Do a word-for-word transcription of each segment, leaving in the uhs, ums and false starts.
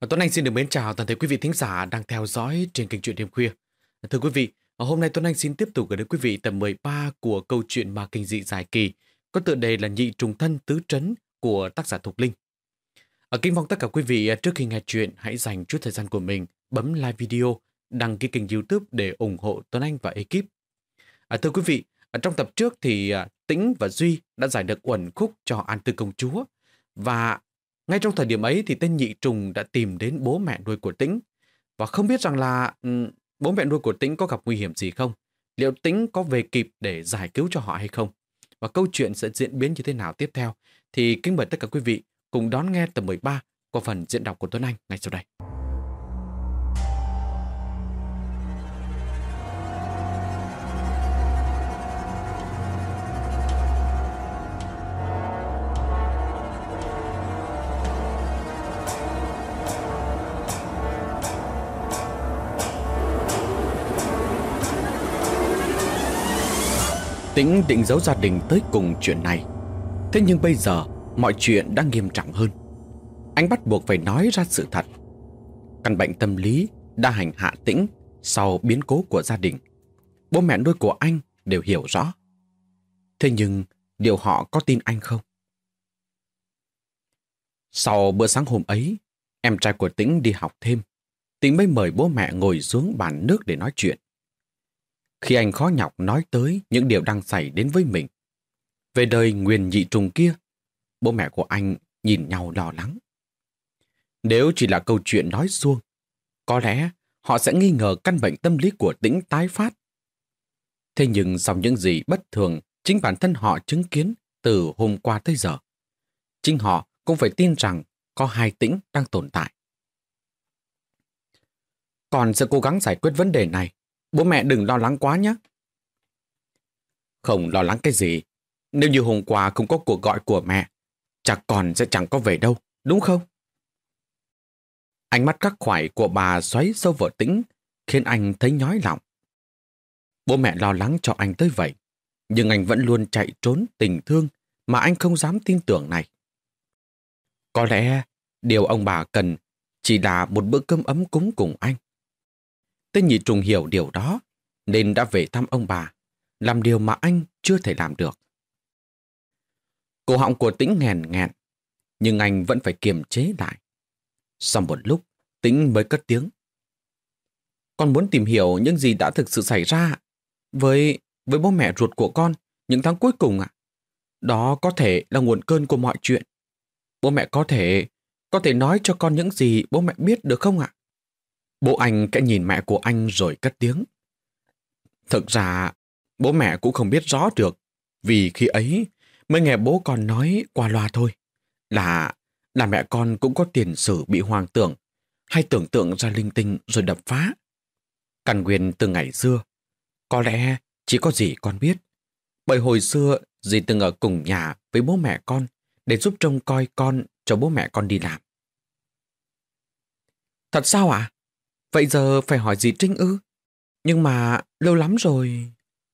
Tuấn Anh xin được mến chào toàn thể quý vị thính giả đang theo dõi trên kênh Truyện Đêm Khuya. Thưa quý vị, hôm nay Tuấn Anh xin tiếp tục gửi đến quý vị tập mười ba của câu chuyện ma kinh dị dài kỳ có tựa đề là Nhị Trùng Thân Tứ Trấn của tác giả Thục Linh. Ở kính mong tất cả quý vị trước khi nghe chuyện hãy dành chút thời gian của mình bấm like video, đăng ký kênh YouTube để ủng hộ Tuấn Anh và ekip. À, thưa quý vị, ở trong tập trước thì Tĩnh và Duy đã giải được uẩn khúc cho An Tư công chúa, và ngay trong thời điểm ấy thì tên nhị trùng đã tìm đến bố mẹ nuôi của Tĩnh. Và không biết rằng là um, bố mẹ nuôi của Tĩnh có gặp nguy hiểm gì không? Liệu Tĩnh có về kịp để giải cứu cho họ hay không? Và câu chuyện sẽ diễn biến như thế nào tiếp theo? Thì kính mời tất cả quý vị cùng đón nghe tập mười ba qua phần diễn đọc của Tuấn Anh ngay sau đây. Tĩnh định giấu gia đình tới cùng chuyện này. Thế nhưng bây giờ mọi chuyện đã nghiêm trọng hơn. Anh bắt buộc phải nói ra sự thật. Căn bệnh tâm lý đã hành hạ Tĩnh sau biến cố của gia đình. Bố mẹ nuôi của anh đều hiểu rõ. Thế nhưng liệu họ có tin anh không? Sau bữa sáng hôm ấy, em trai của Tĩnh đi học thêm. Tĩnh mới mời bố mẹ ngồi xuống bàn nước để nói chuyện. Khi anh khó nhọc nói tới những điều đang xảy đến với mình, về đời nguyền nhị trùng kia, bố mẹ của anh nhìn nhau lo lắng. Nếu chỉ là câu chuyện nói suông, có lẽ họ sẽ nghi ngờ căn bệnh tâm lý của Tĩnh tái phát. Thế nhưng sau những gì bất thường chính bản thân họ chứng kiến từ hôm qua tới giờ, chính họ cũng phải tin rằng có hai Tĩnh đang tồn tại. Con sẽ cố gắng giải quyết vấn đề này. Bố mẹ đừng lo lắng quá nhé. Không lo lắng cái gì. Nếu như hôm qua không có cuộc gọi của mẹ, chắc con sẽ chẳng có về đâu, đúng không? Ánh mắt khắc khoải của bà xoáy sâu vào Tĩnh, khiến anh thấy nhói lòng. Bố mẹ lo lắng cho anh tới vậy, nhưng anh vẫn luôn chạy trốn tình thương mà anh không dám tin tưởng này. Có lẽ điều ông bà cần chỉ là một bữa cơm ấm cúng cùng anh. Tên nhị trùng hiểu điều đó, nên đã về thăm ông bà, làm điều mà anh chưa thể làm được. Cổ họng của Tĩnh nghẹn nghẹn, nhưng anh vẫn phải kiềm chế lại. Sau một lúc, Tĩnh mới cất tiếng. Con muốn tìm hiểu những gì đã thực sự xảy ra với, với bố mẹ ruột của con những tháng cuối cùng ạ. Đó có thể là nguồn cơn của mọi chuyện. Bố mẹ có thể, có thể nói cho con những gì bố mẹ biết được không ạ? Bố anh kẽ nhìn mẹ của anh rồi cất tiếng. Thực ra, bố mẹ cũng không biết rõ được, vì khi ấy mới nghe bố con nói qua loa thôi. Là, là mẹ con cũng có tiền sử bị hoang tưởng, hay tưởng tượng ra linh tinh rồi đập phá. Căn nguyên từ ngày xưa, có lẽ chỉ có dì con biết. Bởi hồi xưa, dì từng ở cùng nhà với bố mẹ con để giúp trông coi con cho bố mẹ con đi làm. Thật sao ạ? À? Vậy giờ phải hỏi dì Trinh ư? Nhưng mà lâu lắm rồi.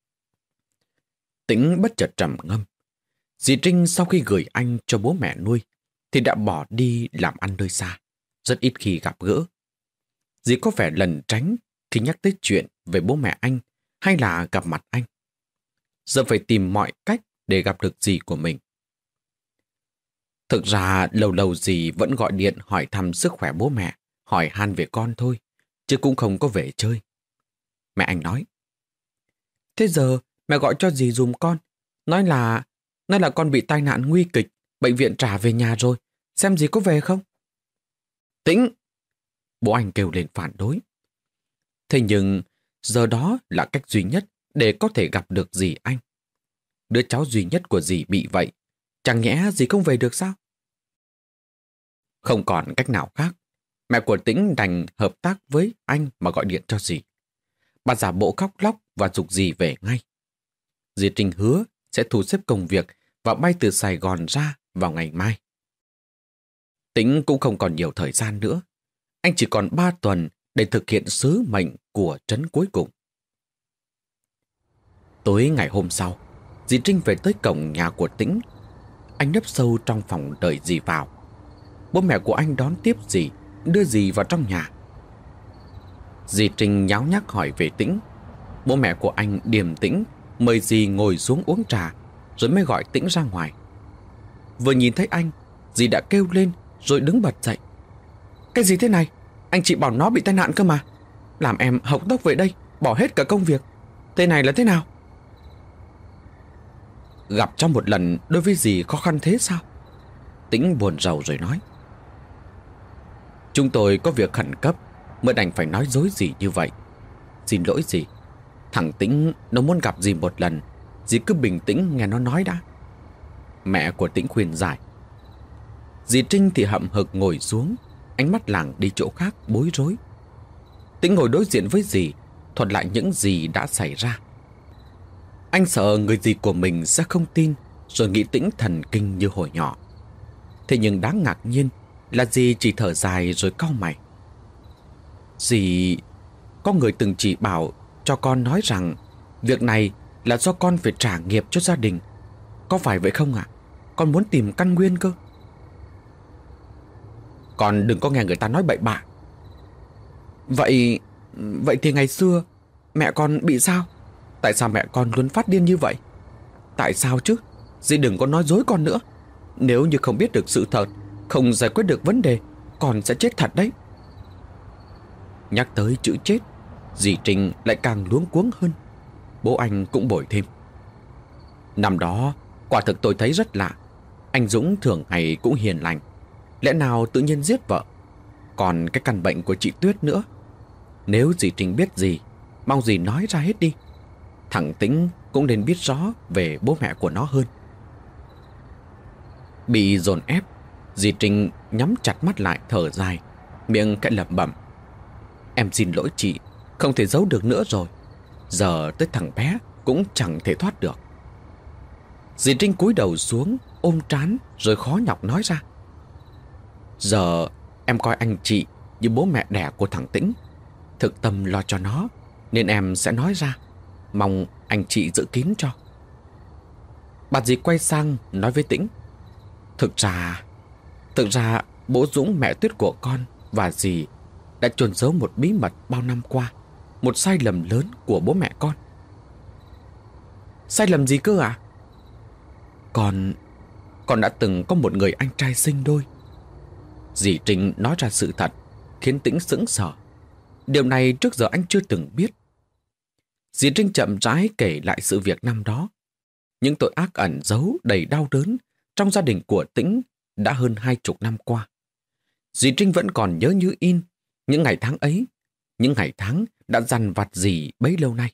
Tĩnh bất chợt trầm ngâm. Dì Trinh sau khi gửi anh cho bố mẹ nuôi thì đã bỏ đi làm ăn nơi xa, rất ít khi gặp gỡ. Dì có vẻ lẩn tránh khi nhắc tới chuyện về bố mẹ anh hay là gặp mặt anh. Giờ phải tìm mọi cách để gặp được dì của mình. Thực ra lâu lâu dì vẫn gọi điện hỏi thăm sức khỏe bố mẹ, hỏi han về con thôi, chứ cũng không có về chơi. Mẹ anh nói. Thế giờ mẹ gọi cho dì dùm con, nói là nói là con bị tai nạn nguy kịch, bệnh viện trả về nhà rồi, xem dì có về không? Tĩnh! Bố anh kêu lên phản đối. Thế nhưng giờ đó là cách duy nhất để có thể gặp được dì anh. Đứa cháu duy nhất của dì bị vậy, chẳng nhẽ dì không về được sao? Không còn cách nào khác, mẹ của Tĩnh đành hợp tác với anh mà gọi điện cho dì. Bà giả bộ khóc lóc và giục dì về ngay. Dì Trinh hứa sẽ thu xếp công việc và bay từ Sài Gòn ra vào ngày mai. Tĩnh cũng không còn nhiều thời gian nữa. Anh chỉ còn ba tuần để thực hiện sứ mệnh của trấn cuối cùng. Tối ngày hôm sau, dì Trinh về tới cổng nhà của Tĩnh. Anh nấp sâu trong phòng đợi dì vào. Bố mẹ của anh đón tiếp dì đưa dì vào trong nhà. Dì Trinh nháo nhác hỏi về Tĩnh. Bố mẹ của anh điềm tĩnh mời dì ngồi xuống uống trà, rồi mới gọi Tĩnh ra ngoài. Vừa nhìn thấy anh, dì đã kêu lên rồi đứng bật dậy. Cái gì thế này? Anh chị bảo nó bị tai nạn cơ mà. Làm em hộc tốc về đây, bỏ hết cả công việc. Thế này là thế nào? Gặp trong một lần đối với dì khó khăn thế sao? Tĩnh buồn rầu rồi nói. Chúng tôi có việc khẩn cấp mới đành phải nói dối dì như vậy. Xin lỗi dì. Thằng Tĩnh nó muốn gặp dì một lần. Dì cứ bình tĩnh nghe nó nói đã. Mẹ của Tĩnh khuyên giải. Dì Trinh thì hậm hực ngồi xuống, ánh mắt lảng đi chỗ khác bối rối. Tĩnh ngồi đối diện với dì, thuật lại những gì đã xảy ra. Anh sợ người dì của mình sẽ không tin, rồi nghĩ Tĩnh thần kinh như hồi nhỏ. Thế nhưng đáng ngạc nhiên là dì chỉ thở dài rồi cau mày. Dì, có người từng chỉ bảo cho con nói rằng việc này là do con phải trả nghiệp cho gia đình. Có phải vậy không ạ? Con muốn tìm căn nguyên cơ. Con đừng có nghe người ta nói bậy bạ. Vậy, vậy thì ngày xưa mẹ con bị sao? Tại sao mẹ con luôn phát điên như vậy? Tại sao chứ? Dì đừng có nói dối con nữa. Nếu như không biết được sự thật, không giải quyết được vấn đề, con sẽ chết thật đấy. Nhắc tới chữ chết, dì Trinh lại càng luống cuống hơn. Bố anh cũng bồi thêm. Năm đó, quả thực tôi thấy rất lạ. Anh Dũng thường ngày cũng hiền lành, lẽ nào tự nhiên giết vợ? Còn cái căn bệnh của chị Tuyết nữa. Nếu dì Trinh biết gì, mong dì nói ra hết đi. Thằng Tĩnh cũng nên biết rõ về bố mẹ của nó hơn. Bị dồn ép, dì Trinh nhắm chặt mắt lại thở dài, miệng khẽ lẩm bẩm. Em xin lỗi chị, không thể giấu được nữa rồi. Giờ tới thằng bé cũng chẳng thể thoát được. Dì Trinh cúi đầu xuống, ôm trán rồi khó nhọc nói ra. Giờ em coi anh chị như bố mẹ đẻ của thằng Tĩnh. Thực tâm lo cho nó, nên em sẽ nói ra. Mong anh chị giữ kín cho. Bà dì quay sang nói với Tĩnh. Thực ra Thực ra bố Dũng mẹ Tuyết của con và dì đã chôn giấu một bí mật bao năm qua. Một sai lầm lớn của bố mẹ con. Sai lầm gì cơ ạ? Con Con đã từng có một người anh trai sinh đôi. Dì Trinh nói ra sự thật, khiến Tĩnh sững sờ. Điều này trước giờ anh chưa từng biết. Dì Trinh chậm rãi kể lại sự việc năm đó. Những tội ác ẩn giấu đầy đau đớn trong gia đình của Tĩnh đã hơn hai chục năm qua. Dì Trinh vẫn còn nhớ như in những ngày tháng ấy, những ngày tháng đã dằn vặt dì bấy lâu nay.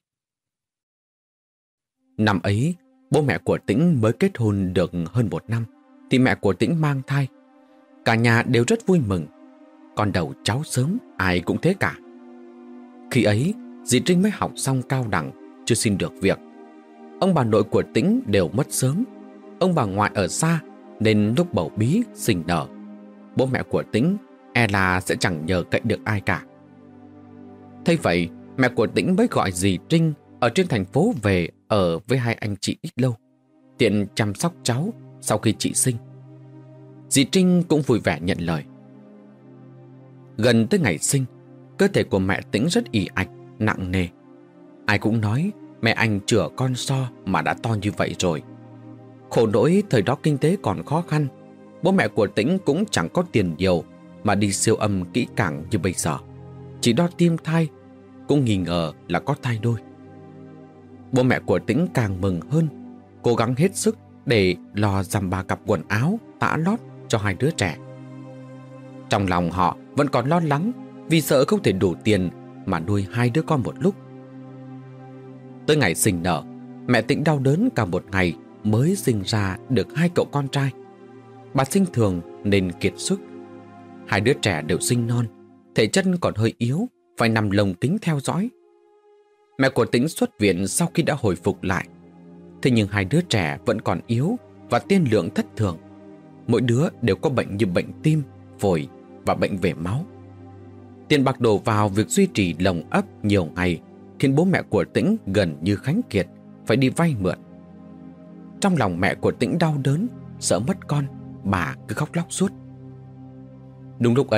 Năm ấy, bố mẹ của Tĩnh mới kết hôn được hơn một năm, thì mẹ của Tĩnh mang thai. Cả nhà đều rất vui mừng. Con đầu cháu sớm, ai cũng thế cả. Khi ấy, dì Trinh mới học xong cao đẳng, chưa xin được việc. Ông bà nội của Tĩnh đều mất sớm. Ông bà ngoại ở xa, nên lúc bầu bí sinh nở, bố mẹ của Tĩnh e là sẽ chẳng nhờ cậy được ai cả. Thế vậy, mẹ của Tĩnh mới gọi dì Trinh ở trên thành phố về ở với hai anh chị ít lâu, tiện chăm sóc cháu sau khi chị sinh. Dì Trinh cũng vui vẻ nhận lời. Gần tới ngày sinh, cơ thể của mẹ Tĩnh rất ì ạch, nặng nề. Ai cũng nói mẹ anh chữa con so mà đã to như vậy rồi. Khổ nỗi thời đó kinh tế còn khó khăn, bố mẹ của Tĩnh cũng chẳng có tiền nhiều mà đi siêu âm kỹ càng như bây giờ. Chỉ đo tim thai, cũng nghi ngờ là có thai đôi. Bố mẹ của Tĩnh càng mừng hơn, cố gắng hết sức để lo dăm ba cặp quần áo, tã lót cho hai đứa trẻ. Trong lòng họ vẫn còn lo lắng vì sợ không thể đủ tiền mà nuôi hai đứa con một lúc. Tới ngày sinh nở, mẹ Tĩnh đau đớn cả một ngày mới sinh ra được hai cậu con trai. Bà sinh thường nên kiệt sức. Hai đứa trẻ đều sinh non, thể chân còn hơi yếu, phải nằm lồng kính theo dõi. Mẹ của Tĩnh xuất viện sau khi đã hồi phục lại. Thế nhưng hai đứa trẻ vẫn còn yếu và tiên lượng thất thường. Mỗi đứa đều có bệnh như bệnh tim, phổi và bệnh về máu. Tiền bạc đổ vào việc duy trì lồng ấp nhiều ngày khiến bố mẹ của Tĩnh gần như khánh kiệt, phải đi vay mượn. Trong lòng mẹ của Tĩnh đau đớn, sợ mất con, bà cứ khóc lóc suốt. Đúng lúc ấy,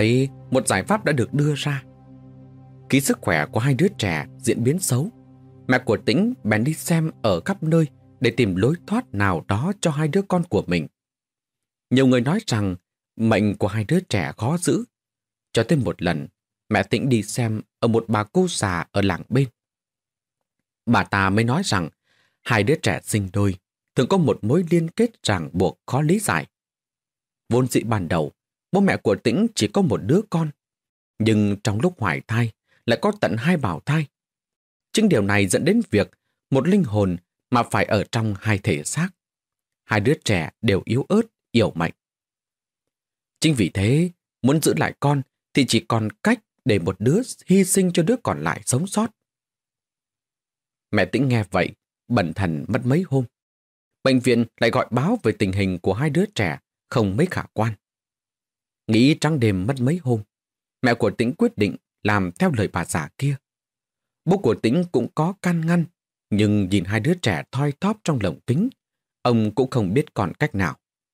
một giải pháp đã được đưa ra. Khi sức khỏe của hai đứa trẻ diễn biến xấu, mẹ của Tĩnh bèn đi xem ở khắp nơi để tìm lối thoát nào đó cho hai đứa con của mình. Nhiều người nói rằng mệnh của hai đứa trẻ khó giữ. Cho tới một lần, mẹ Tĩnh đi xem ở một bà cô già ở làng bên. Bà ta mới nói rằng hai đứa trẻ sinh đôi thường có một mối liên kết ràng buộc khó lý giải. Vốn dĩ ban đầu, bố mẹ của Tĩnh chỉ có một đứa con, nhưng trong lúc hoài thai lại có tận hai bào thai. Chính điều này dẫn đến việc một linh hồn mà phải ở trong hai thể xác. Hai đứa trẻ đều yếu ớt, yểu mệnh. Chính vì thế, muốn giữ lại con thì chỉ còn cách để một đứa hy sinh cho đứa còn lại sống sót. Mẹ Tĩnh nghe vậy, bần thần mất mấy hôm. Bệnh viện lại gọi báo về tình hình của hai đứa trẻ không mấy khả quan. Nghĩ trắng đêm mất mấy hôm, mẹ của Tĩnh quyết định làm theo lời bà già kia. Bố của Tĩnh cũng có can ngăn, nhưng nhìn hai đứa trẻ thoi thóp trong lồng kính, ông cũng không biết còn cách nào.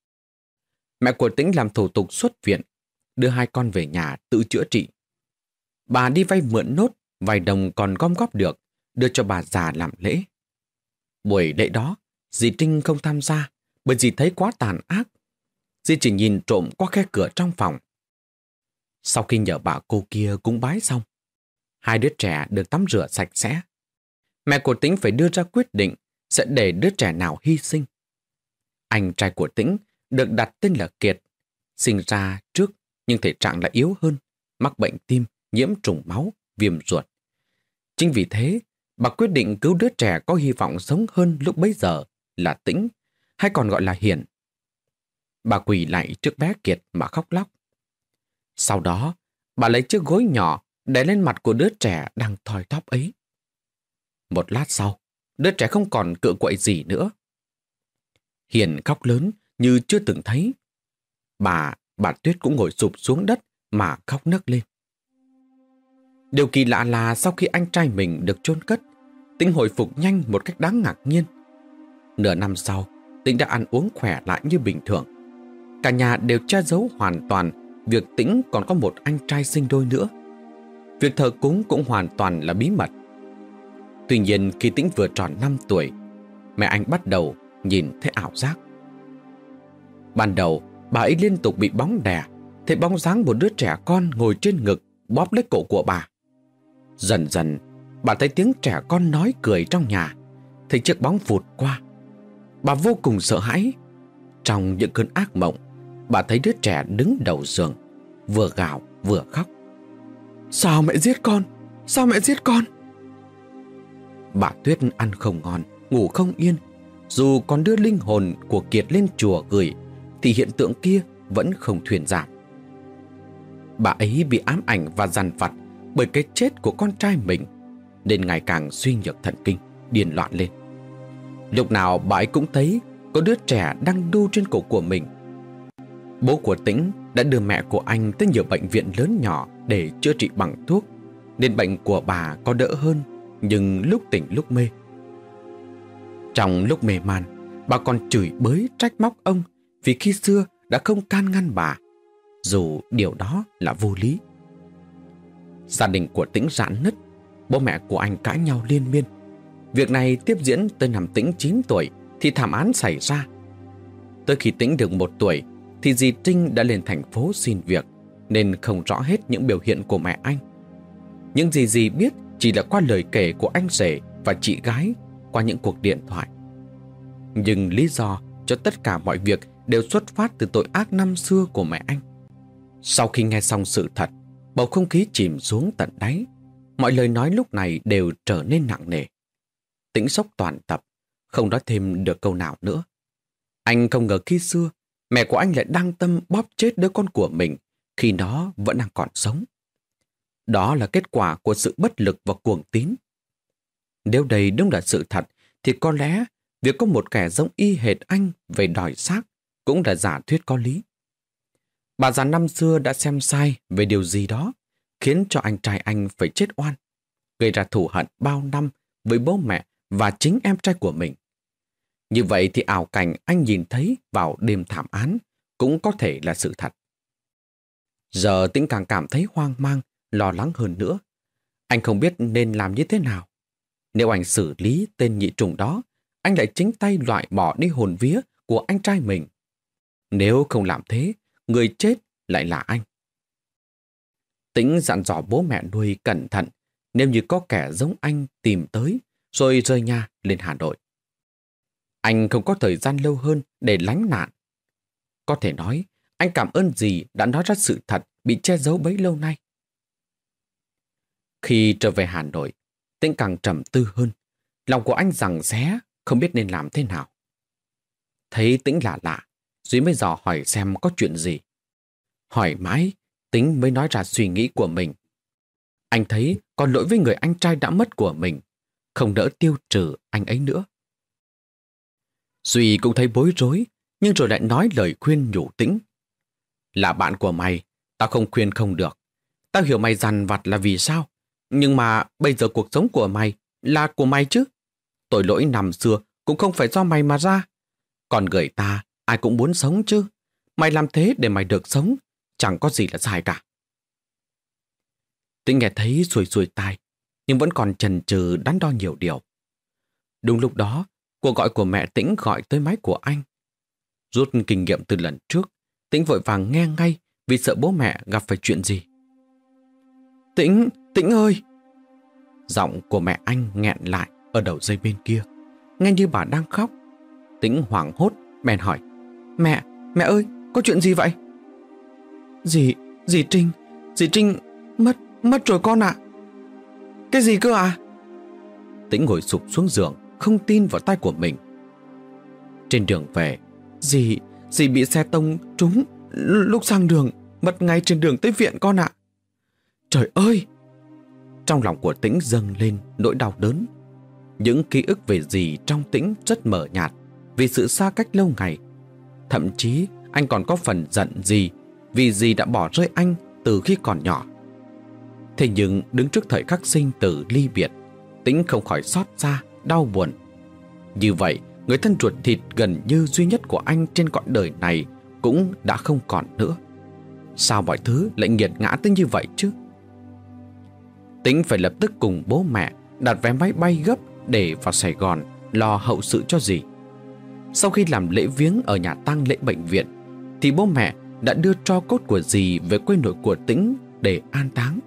Mẹ của Tĩnh làm thủ tục xuất viện, đưa hai con về nhà tự chữa trị. Bà đi vay mượn nốt vài đồng còn gom góp được, đưa cho bà già làm lễ. Buổi lễ đó, dì Trinh không tham gia bởi dì thấy quá tàn ác. Dì chỉ nhìn trộm qua khe cửa trong phòng. Sau khi nhờ bà cô kia cúng bái xong, hai đứa trẻ được tắm rửa sạch sẽ. Mẹ của Tĩnh phải đưa ra quyết định sẽ để đứa trẻ nào hy sinh. Anh trai của Tĩnh được đặt tên là Kiệt, sinh ra trước nhưng thể trạng lại yếu hơn, mắc bệnh tim, nhiễm trùng máu, viêm ruột. Chính vì thế, bà quyết định cứu đứa trẻ có hy vọng sống hơn lúc bấy giờ là Tĩnh, hay còn gọi là Hiền. Bà quỳ lạy trước bé Kiệt mà khóc lóc. Sau đó, bà lấy chiếc gối nhỏ để lên mặt của đứa trẻ đang thoi thóp ấy. Một lát sau, đứa trẻ không còn cựa quậy gì nữa. Hiền khóc lớn như chưa từng thấy. Bà, bà Tuyết cũng ngồi sụp xuống đất mà khóc nấc lên. Điều kỳ lạ là sau khi anh trai mình được chôn cất, Tĩnh hồi phục nhanh một cách đáng ngạc nhiên. Nửa năm sau, Tĩnh đã ăn uống khỏe lại như bình thường. Cả nhà đều che giấu hoàn toàn việc Tĩnh còn có một anh trai sinh đôi nữa. Việc thờ cúng cũng hoàn toàn là bí mật. Tuy nhiên khi Tĩnh vừa tròn năm tuổi, mẹ anh bắt đầu nhìn thấy ảo giác. Ban đầu, bà ấy liên tục bị bóng đè, thấy bóng dáng một đứa trẻ con ngồi trên ngực bóp lấy cổ của bà. Dần dần, bà thấy tiếng trẻ con nói cười trong nhà, thấy chiếc bóng vụt qua. Bà vô cùng sợ hãi. Trong những cơn ác mộng, bà thấy đứa trẻ đứng đầu giường, vừa gào vừa khóc. Sao mẹ giết con? Sao mẹ giết con? Bà Tuyết ăn không ngon, ngủ không yên. Dù còn đưa linh hồn của Kiệt lên chùa gửi, thì hiện tượng kia vẫn không thuyên giảm. Bà ấy bị ám ảnh và dằn vặt bởi cái chết của con trai mình, nên ngày càng suy nhược thần kinh, điên loạn lên. Lúc nào bà ấy cũng thấy có đứa trẻ đang đu trên cổ của mình. Bố của Tĩnh đã đưa mẹ của anh tới nhiều bệnh viện lớn nhỏ để chữa trị bằng thuốc, nên bệnh của bà có đỡ hơn, nhưng lúc tỉnh lúc mê. Trong lúc mê man, bà còn chửi bới trách móc ông vì khi xưa đã không can ngăn bà, dù điều đó là vô lý. Gia đình của Tĩnh rạn nứt, bố mẹ của anh cãi nhau liên miên. Việc này tiếp diễn tới năm Tĩnh chín tuổi thì thảm án xảy ra. Tới khi Tĩnh được một tuổi thì dì Trinh đã lên thành phố xin việc, nên không rõ hết những biểu hiện của mẹ anh. Những gì dì biết chỉ là qua lời kể của anh rể và chị gái qua những cuộc điện thoại. Nhưng lý do cho tất cả mọi việc đều xuất phát từ tội ác năm xưa của mẹ anh. Sau khi nghe xong sự thật, bầu không khí chìm xuống tận đáy. Mọi lời nói lúc này đều trở nên nặng nề. Tĩnh sốc toàn tập, không nói thêm được câu nào nữa. Anh không ngờ khi xưa, mẹ của anh lại đang tâm bóp chết đứa con của mình khi nó vẫn đang còn sống. Đó là kết quả của sự bất lực và cuồng tín. Nếu đây đúng là sự thật, thì có lẽ việc có một kẻ giống y hệt anh về đòi xác cũng là giả thuyết có lý. Bà già năm xưa đã xem sai về điều gì đó, khiến cho anh trai anh phải chết oan, gây ra thù hận bao năm với bố mẹ và chính em trai của mình. Như vậy thì ảo cảnh anh nhìn thấy vào đêm thảm án cũng có thể là sự thật. Giờ Tĩnh càng cảm thấy hoang mang, lo lắng hơn nữa. Anh không biết nên làm như thế nào. Nếu anh xử lý tên nhị trùng đó, anh lại chính tay loại bỏ đi hồn vía của anh trai mình. Nếu không làm thế, người chết lại là anh. Tĩnh dặn dò bố mẹ nuôi cẩn thận nếu như có kẻ giống anh tìm tới rồi rời nhà lên Hà Nội. Anh không có thời gian lâu hơn để lánh nạn. Có thể nói, anh cảm ơn dì đã nói ra sự thật bị che giấu bấy lâu nay. Khi trở về Hà Nội, Tĩnh càng trầm tư hơn. Lòng của anh giằng xé, không biết nên làm thế nào. Thấy Tĩnh lạ lạ, Duy mới dò hỏi xem có chuyện gì. Hỏi mãi, Tĩnh mới nói ra suy nghĩ của mình. Anh thấy có lỗi với người anh trai đã mất của mình, không đỡ tiêu trừ anh ấy nữa. Duy cũng thấy bối rối, nhưng rồi lại nói lời khuyên nhủ Tĩnh. Là bạn của mày, tao không khuyên không được. Tao hiểu mày dằn vặt là vì sao, nhưng mà bây giờ cuộc sống của mày là của mày chứ. Tội lỗi năm xưa cũng không phải do mày mà ra. Còn người ta, ai cũng muốn sống chứ. Mày làm thế để mày được sống, chẳng có gì là sai cả. Tĩnh nghe thấy xuôi xuôi tai, nhưng vẫn còn chần chừ đắn đo nhiều điều. Đúng lúc đó, cuộc gọi của mẹ Tĩnh gọi tới máy của anh. Rút kinh nghiệm từ lần trước, Tĩnh vội vàng nghe ngay vì sợ bố mẹ gặp phải chuyện gì. Tĩnh, Tĩnh ơi! Giọng của mẹ anh nghẹn lại ở đầu dây bên kia, nghe như bà đang khóc. Tĩnh hoảng hốt, bèn hỏi. Mẹ, mẹ ơi, có chuyện gì vậy? Dì, dì Trinh, dì Trinh mất, mất rồi con ạ. Cái gì cơ à? Tĩnh ngồi sụp xuống giường, không tin vào tai của mình. Trên đường về, dì, dì bị xe tông trúng, lúc sang đường, mất ngay trên đường tới viện con ạ. Trời ơi! Trong lòng của Tĩnh dâng lên nỗi đau đớn. Những ký ức về dì trong Tĩnh rất mờ nhạt vì sự xa cách lâu ngày. Thậm chí anh còn có phần giận dì vì dì đã bỏ rơi anh từ khi còn nhỏ. Thế nhưng đứng trước thời khắc sinh tử ly biệt, Tĩnh không khỏi xót xa, đau buồn. Như vậy, người thân ruột thịt gần như duy nhất của anh trên cõi đời này cũng đã không còn nữa. Sao mọi thứ lại nghiệt ngã tới như vậy chứ? Tĩnh phải lập tức cùng bố mẹ đặt vé máy bay gấp để vào Sài Gòn lo hậu sự cho dì. Sau khi làm lễ viếng ở nhà tang lễ bệnh viện, thì bố mẹ đã đưa tro cốt của dì về quê nội của Tĩnh để an táng.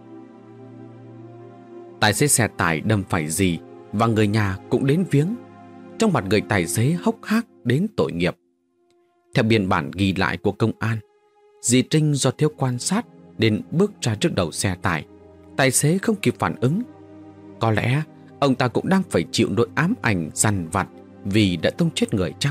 Tài xế xe tải đâm phải dì và người nhà cũng đến viếng. Trong mặt người tài xế hốc hác đến tội nghiệp. Theo biên bản ghi lại của công an, dì Trinh do thiếu quan sát nên bước ra trước đầu xe tải. Tài xế không kịp phản ứng. Có lẽ ông ta cũng đang phải chịu nỗi ám ảnh dằn vặt vì đã tông chết người chăng?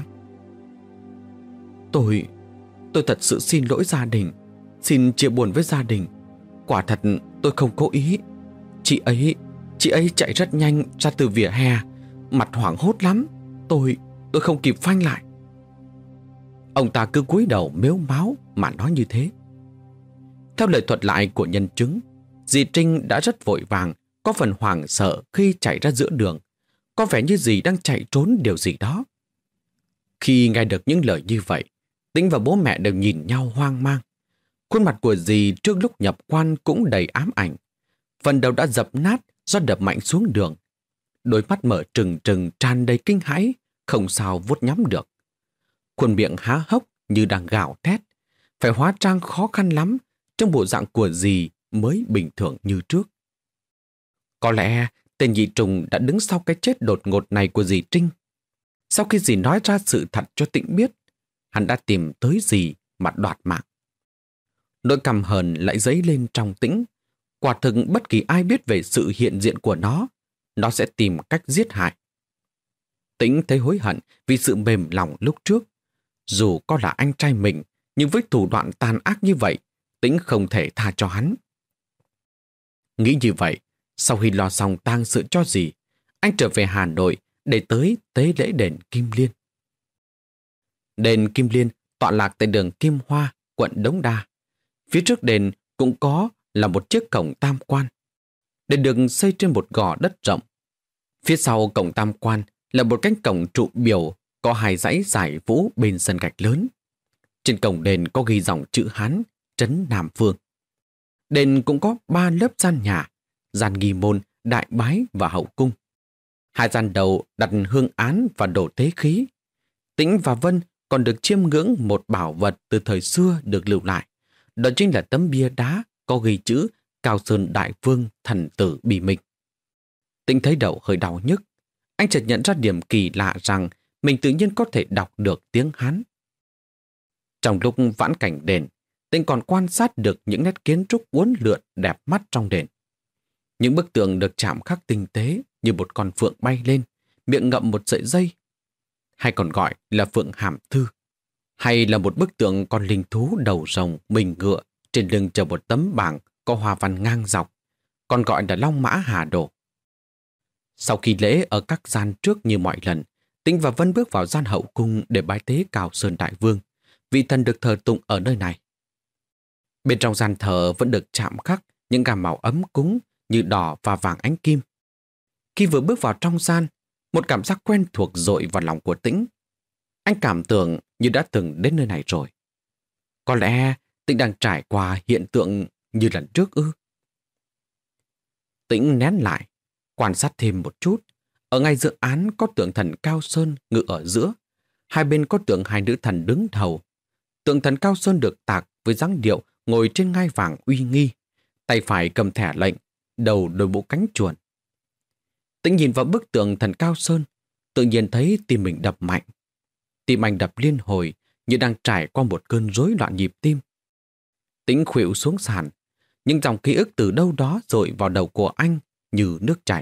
Tôi, tôi thật sự xin lỗi gia đình, xin chia buồn với gia đình. Quả thật tôi không cố ý. Chị ấy, chị ấy chạy rất nhanh ra từ vỉa hè, mặt hoảng hốt lắm. Tôi, tôi không kịp phanh lại. Ông ta cứ cúi đầu mếu máo mà nói như thế. Theo lời thuật lại của nhân chứng, dì Trinh đã rất vội vàng, có phần hoảng sợ khi chạy ra giữa đường. Có vẻ như dì đang chạy trốn điều gì đó. Khi nghe được những lời như vậy, Tĩnh và bố mẹ đều nhìn nhau hoang mang. Khuôn mặt của dì trước lúc nhập quan cũng đầy ám ảnh. Phần đầu đã dập nát do đập mạnh xuống đường. Đôi mắt mở trừng trừng tràn đầy kinh hãi, không sao vuốt nhắm được. Khuôn miệng há hốc như đang gào thét. Phải hóa trang khó khăn lắm trong bộ dạng của dì mới bình thường như trước. Có lẽ tên nhị trùng đã đứng sau cái chết đột ngột này của dì Trinh. Sau khi dì nói ra sự thật cho Tĩnh biết, hắn đã tìm tới dì mà đoạt mạng. Nỗi căm hờn lại dấy lên trong Tĩnh. Quả thực bất kỳ ai biết về sự hiện diện của nó, nó sẽ tìm cách giết hại. Tĩnh thấy hối hận vì sự mềm lòng lúc trước. Dù có là anh trai mình, nhưng với thủ đoạn tàn ác như vậy, Tĩnh không thể tha cho hắn. Nghĩ như vậy, sau khi lo xong tang sự cho dì, anh trở về Hà Nội để tới tế lễ đền Kim Liên. Đền Kim Liên tọa lạc tại đường Kim Hoa, quận Đống Đa. Phía trước đền cũng có là một chiếc cổng tam quan. Đền được xây trên một gò đất rộng. Phía sau cổng tam quan là một cánh cổng trụ biểu có hai dãy giải vũ bên sân gạch lớn. Trên cổng đền có ghi dòng chữ Hán Trấn Nam Vương. Đền cũng có ba lớp gian nhà, gian nghi môn, đại bái và hậu cung. Hai gian đầu đặt hương án và đồ tế khí. Tĩnh và Vân còn được chiêm ngưỡng một bảo vật từ thời xưa được lưu lại. Đó chính là tấm bia đá có ghi chữ Cao Sơn Đại Vương Thần Tử Bì Minh. Tĩnh thấy đầu hơi đau nhức. Anh chợt nhận ra điểm kỳ lạ rằng mình tự nhiên có thể đọc được tiếng Hán. Trong lúc vãn cảnh đền, Tĩnh còn quan sát được những nét kiến trúc uốn lượn đẹp mắt trong đền. Những bức tượng được chạm khắc tinh tế như một con phượng bay lên, miệng ngậm một sợi dây, hay còn gọi là phượng hàm thư, hay là một bức tượng con linh thú đầu rồng mình ngựa trên lưng chở một tấm bảng có hoa văn ngang dọc, còn gọi là Long Mã Hà Đồ. Sau khi lễ ở các gian trước như mọi lần, Tĩnh và Vân bước vào gian hậu cung để bái tế Cao Sơn Đại Vương, vị thần được thờ tụng ở nơi này. Bên trong gian thờ vẫn được chạm khắc những gam màu ấm cúng như đỏ và vàng ánh kim. Khi vừa bước vào trong gian, một cảm giác quen thuộc dội vào lòng của Tĩnh. Anh cảm tưởng như đã từng đến nơi này rồi. Có lẽ Tĩnh đang trải qua hiện tượng như lần trước ư? Tĩnh nén lại, quan sát thêm một chút. Ở ngay giữa án có tượng thần Cao Sơn ngự ở giữa. Hai bên có tượng hai nữ thần đứng đầu. Tượng thần Cao Sơn được tạc với dáng điệu ngồi trên ngai vàng uy nghi. Tay phải cầm thẻ lệnh, đầu đội mũ cánh chuồn. Tĩnh nhìn vào bức tượng thần Cao Sơn, tự nhiên thấy tim mình đập mạnh. Tim anh đập liên hồi như đang trải qua một cơn rối loạn nhịp tim. Tĩnh khuỵu xuống sàn, những dòng ký ức từ đâu đó dội vào đầu của anh như nước chảy.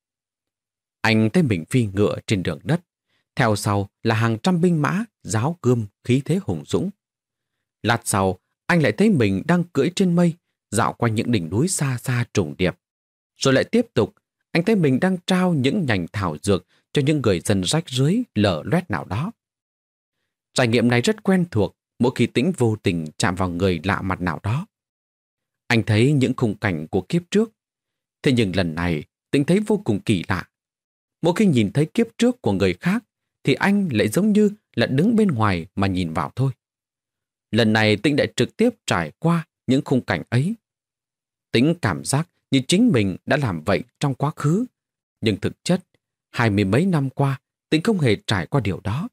Anh thấy mình phi ngựa trên đường đất, theo sau là hàng trăm binh mã, giáo gươm, khí thế hùng dũng. Lát sau, anh lại thấy mình đang cưỡi trên mây, dạo qua những đỉnh núi xa xa trùng điệp. Rồi lại tiếp tục, anh thấy mình đang trao những nhành thảo dược cho những người dân rách rưới lở loét nào đó. Trải nghiệm này rất quen thuộc mỗi khi Tĩnh vô tình chạm vào người lạ mặt nào đó. Anh thấy những khung cảnh của kiếp trước. Thế nhưng lần này, Tĩnh thấy vô cùng kỳ lạ. Mỗi khi nhìn thấy kiếp trước của người khác, thì anh lại giống như là đứng bên ngoài mà nhìn vào thôi. Lần này Tĩnh đã trực tiếp trải qua những khung cảnh ấy. Tĩnh cảm giác như chính mình đã làm vậy trong quá khứ. Nhưng thực chất, hai mươi mấy năm qua, Tĩnh không hề trải qua điều đó.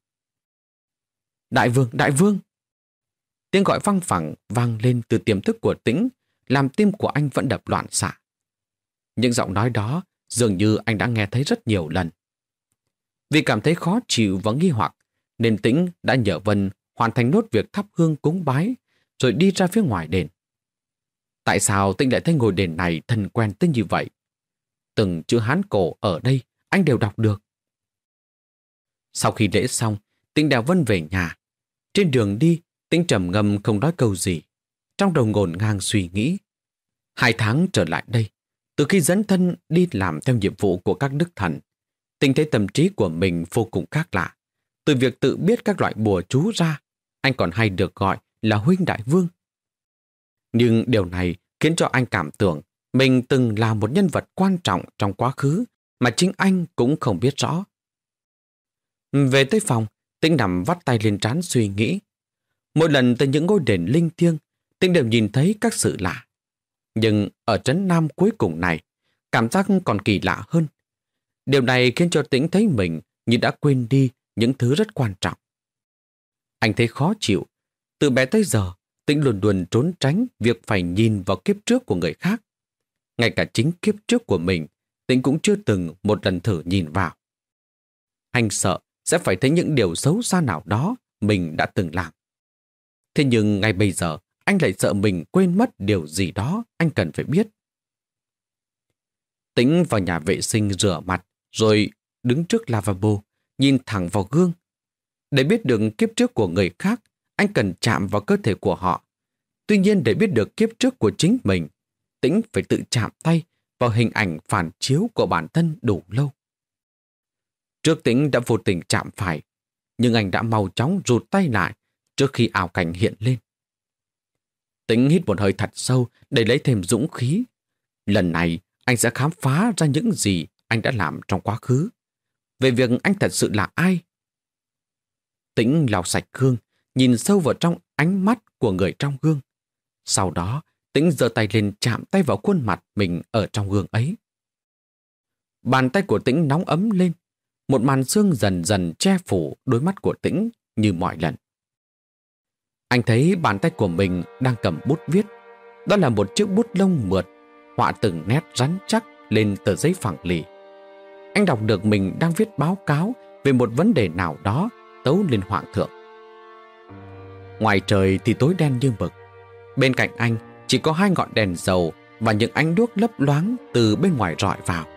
Đại vương, đại vương! Tiếng gọi văng phẳng vang lên từ tiềm thức của Tĩnh, làm tim của anh vẫn đập loạn xạ. Những giọng nói đó dường như anh đã nghe thấy rất nhiều lần. Vì cảm thấy khó chịu và nghi hoặc, nên Tĩnh đã nhờ Vân hoàn thành nốt việc thắp hương cúng bái, rồi đi ra phía ngoài đền. Tại sao Tĩnh lại thấy ngôi đền này thân quen tới như vậy? Từng chữ Hán cổ ở đây anh đều đọc được. Sau khi lễ xong, Tĩnh đèo Vân về nhà. Trên đường đi, Tĩnh trầm ngâm không nói câu gì. Trong đầu ngổn ngang suy nghĩ. Hai tháng trở lại đây, từ khi dẫn thân đi làm theo nhiệm vụ của các đức thần, Tĩnh thấy tâm trí của mình vô cùng khác lạ. Từ việc tự biết các loại bùa chú ra, anh còn hay được gọi là huynh đại vương. Nhưng điều này khiến cho anh cảm tưởng mình từng là một nhân vật quan trọng trong quá khứ mà chính anh cũng không biết rõ. Về tới phòng, Tĩnh nằm vắt tay lên trán suy nghĩ. Mỗi lần tới những ngôi đền linh thiêng, Tĩnh đều nhìn thấy các sự lạ. Nhưng ở trấn Nam cuối cùng này, cảm giác còn kỳ lạ hơn. Điều này khiến cho Tĩnh thấy mình như đã quên đi những thứ rất quan trọng. Anh thấy khó chịu. Từ bé tới giờ, Tĩnh luôn luôn trốn tránh việc phải nhìn vào kiếp trước của người khác. Ngay cả chính kiếp trước của mình, Tĩnh cũng chưa từng một lần thử nhìn vào. Anh sợ sẽ phải thấy những điều xấu xa nào đó mình đã từng làm. Thế nhưng ngay bây giờ, anh lại sợ mình quên mất điều gì đó anh cần phải biết. Tĩnh vào nhà vệ sinh rửa mặt, rồi đứng trước lavabo, nhìn thẳng vào gương. Để biết được kiếp trước của người khác, anh cần chạm vào cơ thể của họ. Tuy nhiên để biết được kiếp trước của chính mình, Tĩnh phải tự chạm tay vào hình ảnh phản chiếu của bản thân đủ lâu. Trước Tĩnh đã vô tình chạm phải, nhưng anh đã mau chóng rụt tay lại trước khi ảo cảnh hiện lên. Tĩnh hít một hơi thật sâu để lấy thêm dũng khí. Lần này, anh sẽ khám phá ra những gì anh đã làm trong quá khứ. Về việc anh thật sự là ai. Tĩnh lau sạch gương, nhìn sâu vào trong ánh mắt của người trong gương. Sau đó, Tĩnh giơ tay lên chạm tay vào khuôn mặt mình ở trong gương ấy. Bàn tay của Tĩnh nóng ấm lên. Một màn sương dần dần che phủ đôi mắt của Tĩnh như mọi lần. Anh thấy bàn tay của mình đang cầm bút viết. Đó là một chiếc bút lông mượt, họa từng nét rắn chắc lên tờ giấy phẳng lì. Anh đọc được mình đang viết báo cáo về một vấn đề nào đó tấu lên hoàng thượng. Ngoài trời thì tối đen như mực. Bên cạnh anh chỉ có hai ngọn đèn dầu và những ánh đuốc lấp loáng từ bên ngoài rọi vào.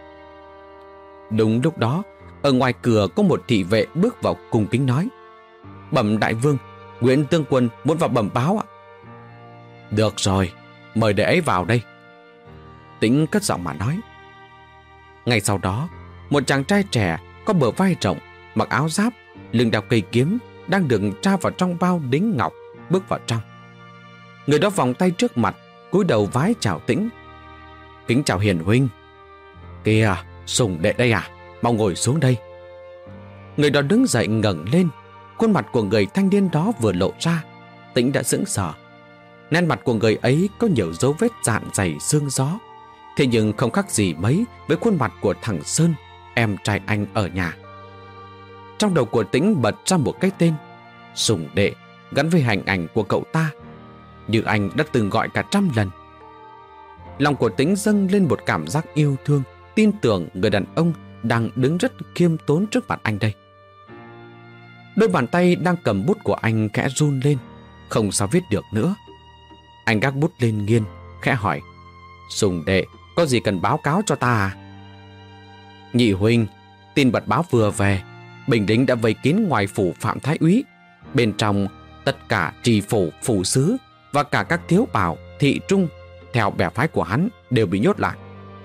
Đúng lúc đó, ở ngoài cửa có một thị vệ bước vào cung kính nói: "Bẩm đại vương, Nguyễn tướng quân muốn vào bẩm báo ạ." "Được rồi, mời đệ ấy vào đây." Tĩnh cất giọng mà nói. Ngay sau đó, một chàng trai trẻ có bờ vai rộng, mặc áo giáp, lưng đeo cây kiếm, đang được tra vào trong bao đính ngọc, bước vào trong. Người đó vòng tay trước mặt, cúi đầu vái chào Tĩnh. "Kính chào hiền huynh." "Kìa, Sùng đệ đây à, mau ngồi xuống đây." Người đó đứng dậy ngẩng lên. Khuôn mặt của người thanh niên đó vừa lộ ra, Tĩnh đã sững sờ. Nét mặt của người ấy có nhiều dấu vết dạn dày sương gió, thế nhưng không khác gì mấy với khuôn mặt của thằng Sơn, em trai anh ở nhà. Trong đầu của Tĩnh bật ra một cái tên, Sùng đệ, gắn với hình ảnh của cậu ta, như anh đã từng gọi cả trăm lần. Lòng của Tĩnh dâng lên một cảm giác yêu thương, tin tưởng người đàn ông đang đứng rất khiêm tốn trước mặt anh đây. Đôi bàn tay đang cầm bút của anh khẽ run lên, không sao viết được nữa. Anh gác bút lên nghiên, khẽ hỏi: "Sùng đệ, có gì cần báo cáo cho ta à?" "Nhị huynh, tin bật báo vừa về. Bình Đính đã vây kín ngoài phủ Phạm Thái úy. Bên trong, tất cả trì phủ, phủ sứ và cả các thiếu bảo, thị trung theo bè phái của hắn đều bị nhốt lại.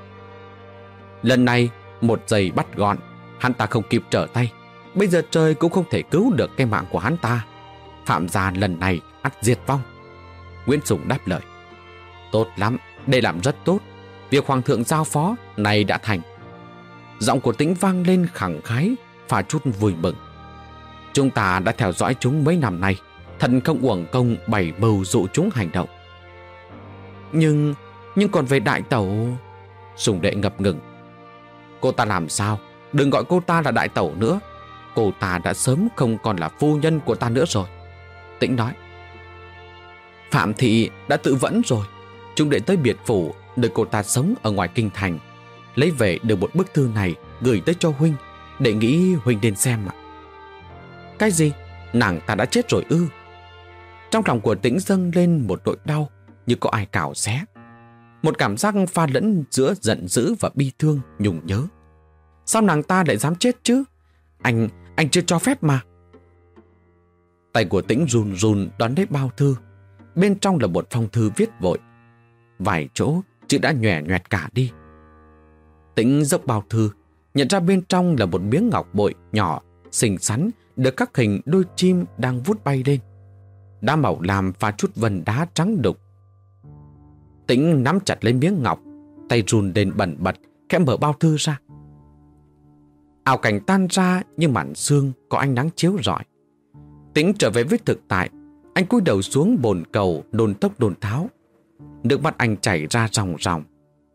Lần này, một giây bắt gọn, hắn ta không kịp trở tay. Bây giờ trời cũng không thể cứu được cái mạng của hắn ta. Phạm gia lần này ắt diệt vong." Nguyễn Sùng đáp lời: "Tốt lắm, đây làm rất tốt. Việc hoàng thượng giao phó này đã thành." Giọng của Tĩnh vang lên khẳng khái, pha chút vui mừng. "Chúng ta đã theo dõi chúng mấy năm nay, thật không uổng công bày bầu dụ chúng hành động." Nhưng, nhưng còn về đại tẩu..." Sùng đệ ngập ngừng. "Cô ta làm sao? Đừng gọi cô ta là đại tẩu nữa. Cô ta đã sớm không còn là phu nhân của ta nữa rồi." Tĩnh nói. "Phạm thị đã tự vẫn rồi. Chúng đệ tới biệt phủ, nơi cô ta sống ở ngoài kinh thành, lấy về được một bức thư này gửi tới cho huynh, để nghĩ huynh nên xem ạ." "Cái gì? Nàng ta đã chết rồi ư?" Trong lòng của Tĩnh dâng lên một nỗi đau như có ai cào xé. Một cảm giác pha lẫn giữa giận dữ và bi thương nhung nhớ. Sao nàng ta lại dám chết chứ? Anh, anh chưa cho phép mà. Tay của Tĩnh run run đón lấy bao thư. Bên trong là một phong thư viết vội. Vài chỗ chữ đã nhòe nhoẹt cả đi. Tĩnh dốc bao thư, nhận ra bên trong là một miếng ngọc bội nhỏ, xinh xắn, được khắc hình đôi chim đang vút bay lên. Đá màu lam pha chút vân đá trắng đục. Tĩnh nắm chặt lấy miếng ngọc, tay run lên bần bật, khẽ mở bao thư ra. Ảo cảnh tan ra như màn sương có ánh nắng chiếu rọi. Tĩnh trở về với thực tại. Anh cúi đầu xuống bồn cầu đồn tốc đồn tháo. Nước mắt anh chảy ra ròng ròng.